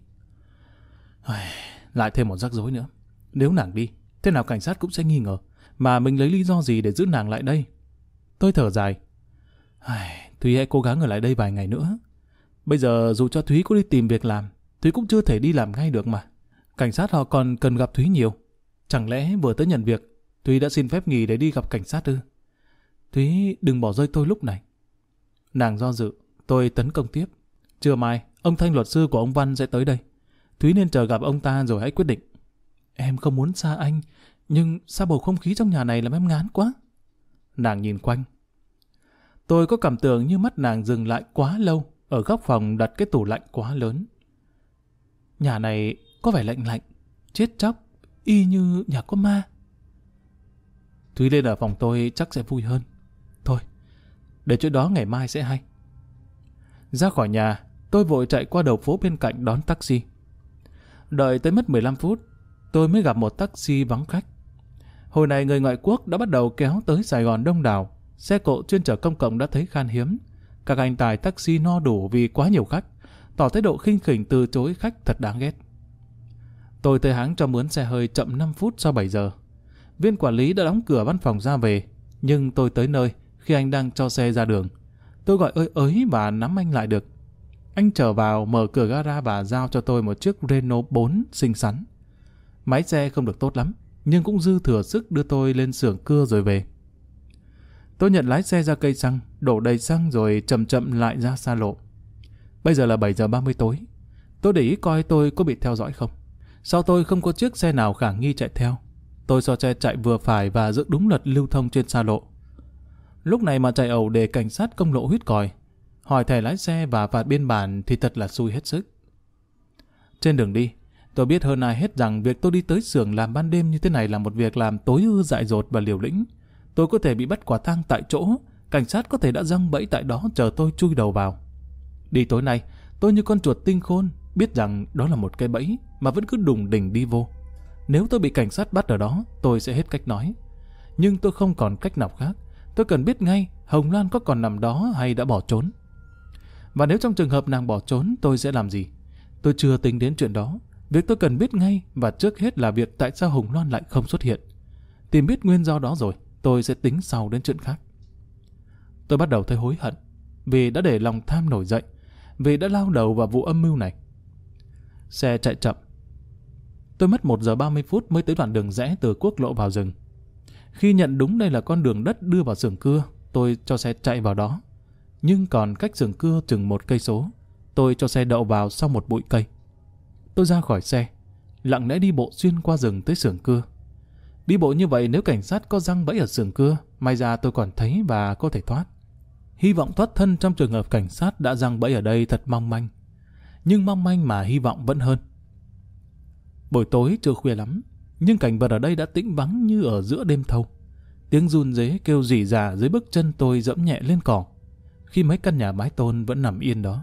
S1: lại thêm một rắc rối nữa. Nếu nàng đi, thế nào cảnh sát cũng sẽ nghi ngờ. Mà mình lấy lý do gì để giữ nàng lại đây? Tôi thở dài. Thúy hãy cố gắng ở lại đây vài ngày nữa. Bây giờ dù cho Thúy có đi tìm việc làm, Thúy cũng chưa thể đi làm ngay được mà. Cảnh sát họ còn cần gặp Thúy nhiều. Chẳng lẽ vừa tới nhận việc, Thúy đã xin phép nghỉ để đi gặp cảnh sát ư? Thúy đừng bỏ rơi tôi lúc này. Nàng do dự, tôi tấn công tiếp. Trưa mai, ông Thanh luật sư của ông Văn sẽ tới đây. Thúy nên chờ gặp ông ta rồi hãy quyết định. Em không muốn xa anh, nhưng sao bầu không khí trong nhà này làm em ngán quá? Nàng nhìn quanh. Tôi có cảm tưởng như mắt nàng dừng lại quá lâu ở góc phòng đặt cái tủ lạnh quá lớn. Nhà này có vẻ lạnh lạnh, chết chóc, y như nhà có ma. Thúy lên ở phòng tôi chắc sẽ vui hơn. Thôi, để chuyện đó ngày mai sẽ hay. Ra khỏi nhà, tôi vội chạy qua đầu phố bên cạnh đón taxi. Đợi tới mất 15 phút, tôi mới gặp một taxi vắng khách. Hồi này người ngoại quốc đã bắt đầu kéo tới Sài Gòn đông đảo. Xe cộ chuyên chở công cộng đã thấy khan hiếm. Các anh tài taxi no đủ vì quá nhiều khách, tỏ thái độ khinh khỉnh từ chối khách thật đáng ghét. Tôi tới hãng cho mướn xe hơi chậm 5 phút sau 7 giờ. Viên quản lý đã đóng cửa văn phòng ra về, nhưng tôi tới nơi khi anh đang cho xe ra đường. Tôi gọi ới ới và nắm anh lại được. Anh trở vào, mở cửa gara và giao cho tôi một chiếc Renault 4 xinh xắn. Máy xe không được tốt lắm, nhưng cũng dư thừa sức đưa tôi lên xưởng cưa rồi về. Tôi nhận lái xe ra cây xăng, đổ đầy xăng rồi chậm chậm lại ra xa lộ. Bây giờ là 7 giờ 30 tối. Tôi để ý coi tôi có bị theo dõi không. Sau tôi không có chiếc xe nào khả nghi chạy theo. Tôi cho xe chạy vừa phải và giữ đúng luật lưu thông trên xa lộ. Lúc này mà chạy ẩu để cảnh sát công lộ huýt còi, hỏi thẻ lái xe và phạt biên bản thì thật là xui hết sức. Trên đường đi, tôi biết hơn ai hết rằng việc tôi đi tới xưởng làm ban đêm như thế này là một việc làm tối ưu dại dột và liều lĩnh. Tôi có thể bị bắt quả tang tại chỗ, cảnh sát có thể đã giăng bẫy tại đó chờ tôi chui đầu vào. Đi tối nay, tôi như con chuột tinh khôn, biết rằng đó là một cái bẫy mà vẫn cứ đùng đỉnh đi vô. Nếu tôi bị cảnh sát bắt ở đó, tôi sẽ hết cách nói. Nhưng tôi không còn cách nào khác. Tôi cần biết ngay Hồng Loan có còn nằm đó hay đã bỏ trốn. Và nếu trong trường hợp nàng bỏ trốn, tôi sẽ làm gì? Tôi chưa tính đến chuyện đó. Việc tôi cần biết ngay và trước hết là việc tại sao Hồng Loan lại không xuất hiện. Tìm biết nguyên do đó rồi, tôi sẽ tính sau đến chuyện khác. Tôi bắt đầu thấy hối hận vì đã để lòng tham nổi dậy, vì đã lao đầu vào vụ âm mưu này. Xe chạy chậm. Tôi mất 1 giờ 30 phút mới tới đoạn đường rẽ từ quốc lộ vào rừng. Khi nhận đúng đây là con đường đất đưa vào xưởng cưa, tôi cho xe chạy vào đó. Nhưng còn cách xưởng cưa chừng 1 cây số, tôi cho xe đậu vào sau một bụi cây. Tôi ra khỏi xe, lặng lẽ đi bộ xuyên qua rừng tới xưởng cưa. Đi bộ như vậy nếu cảnh sát có giăng bẫy ở xưởng cưa, may ra tôi còn thấy và có thể thoát. Hy vọng thoát thân trong trường hợp cảnh sát đã giăng bẫy ở đây thật mong manh. Nhưng mong manh mà hy vọng vẫn hơn. Buổi tối chưa khuya lắm, nhưng cảnh vật ở đây đã tĩnh vắng như ở giữa đêm thâu. Tiếng run rế kêu rỉ rả dưới bước chân tôi dẫm nhẹ lên cỏ, khi mấy căn nhà mái tôn vẫn nằm yên đó.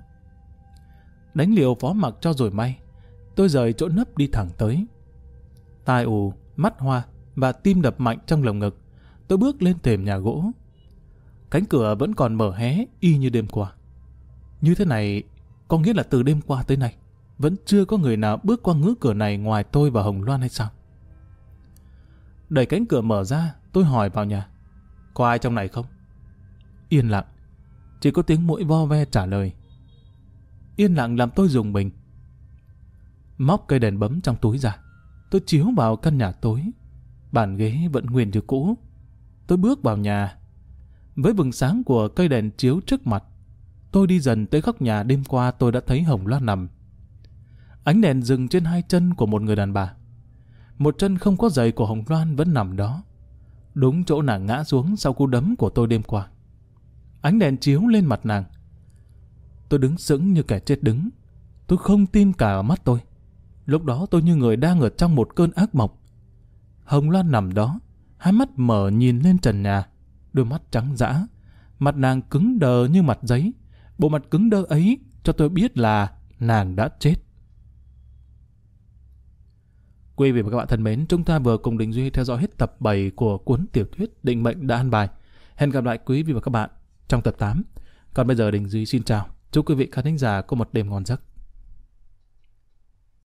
S1: Đánh liều phó mặc cho rồi may, tôi rời chỗ nấp đi thẳng tới. Tai ù, mắt hoa và tim đập mạnh trong lồng ngực, tôi bước lên thềm nhà gỗ. Cánh cửa vẫn còn mở hé y như đêm qua. Như thế này có nghĩa là từ đêm qua tới nay vẫn chưa có người nào bước qua ngưỡng cửa này ngoài tôi và Hồng Loan hay sao? Đẩy cánh cửa mở ra, tôi hỏi vào nhà. Có ai trong này không? Yên lặng. Chỉ có tiếng muỗi vo ve trả lời. Yên lặng làm tôi rùng mình. Móc cây đèn bấm trong túi ra. Tôi chiếu vào căn nhà tối. Bàn ghế vẫn nguyên như cũ. Tôi bước vào nhà. Với vầng sáng của cây đèn chiếu trước mặt, tôi đi dần tới góc nhà đêm qua tôi đã thấy Hồng Loan nằm. Ánh đèn dừng trên 2 chân của một người đàn bà. Một chân không có giày của Hồng Loan vẫn nằm đó, đúng chỗ nàng ngã xuống sau cú đấm của tôi đêm qua. Ánh đèn chiếu lên mặt nàng. Tôi đứng sững như kẻ chết đứng. Tôi không tin cả vào mắt tôi. Lúc đó tôi như người đang ở trong một cơn ác mộng. Hồng Loan nằm đó, hai mắt mở nhìn lên trần nhà, đôi mắt trắng dã, mặt nàng cứng đờ như mặt giấy. Bộ mặt cứng đơ ấy cho tôi biết là nàng đã chết. Quý vị và các bạn thân mến, chúng ta vừa cùng Đình Duy theo dõi hết tập 7 của cuốn tiểu thuyết Định Mệnh Đã An Bài. Hẹn gặp lại quý vị và các bạn trong tập 8. Còn bây giờ Đình Duy xin chào. Chúc quý vị khán thính giả có một đêm ngon giấc.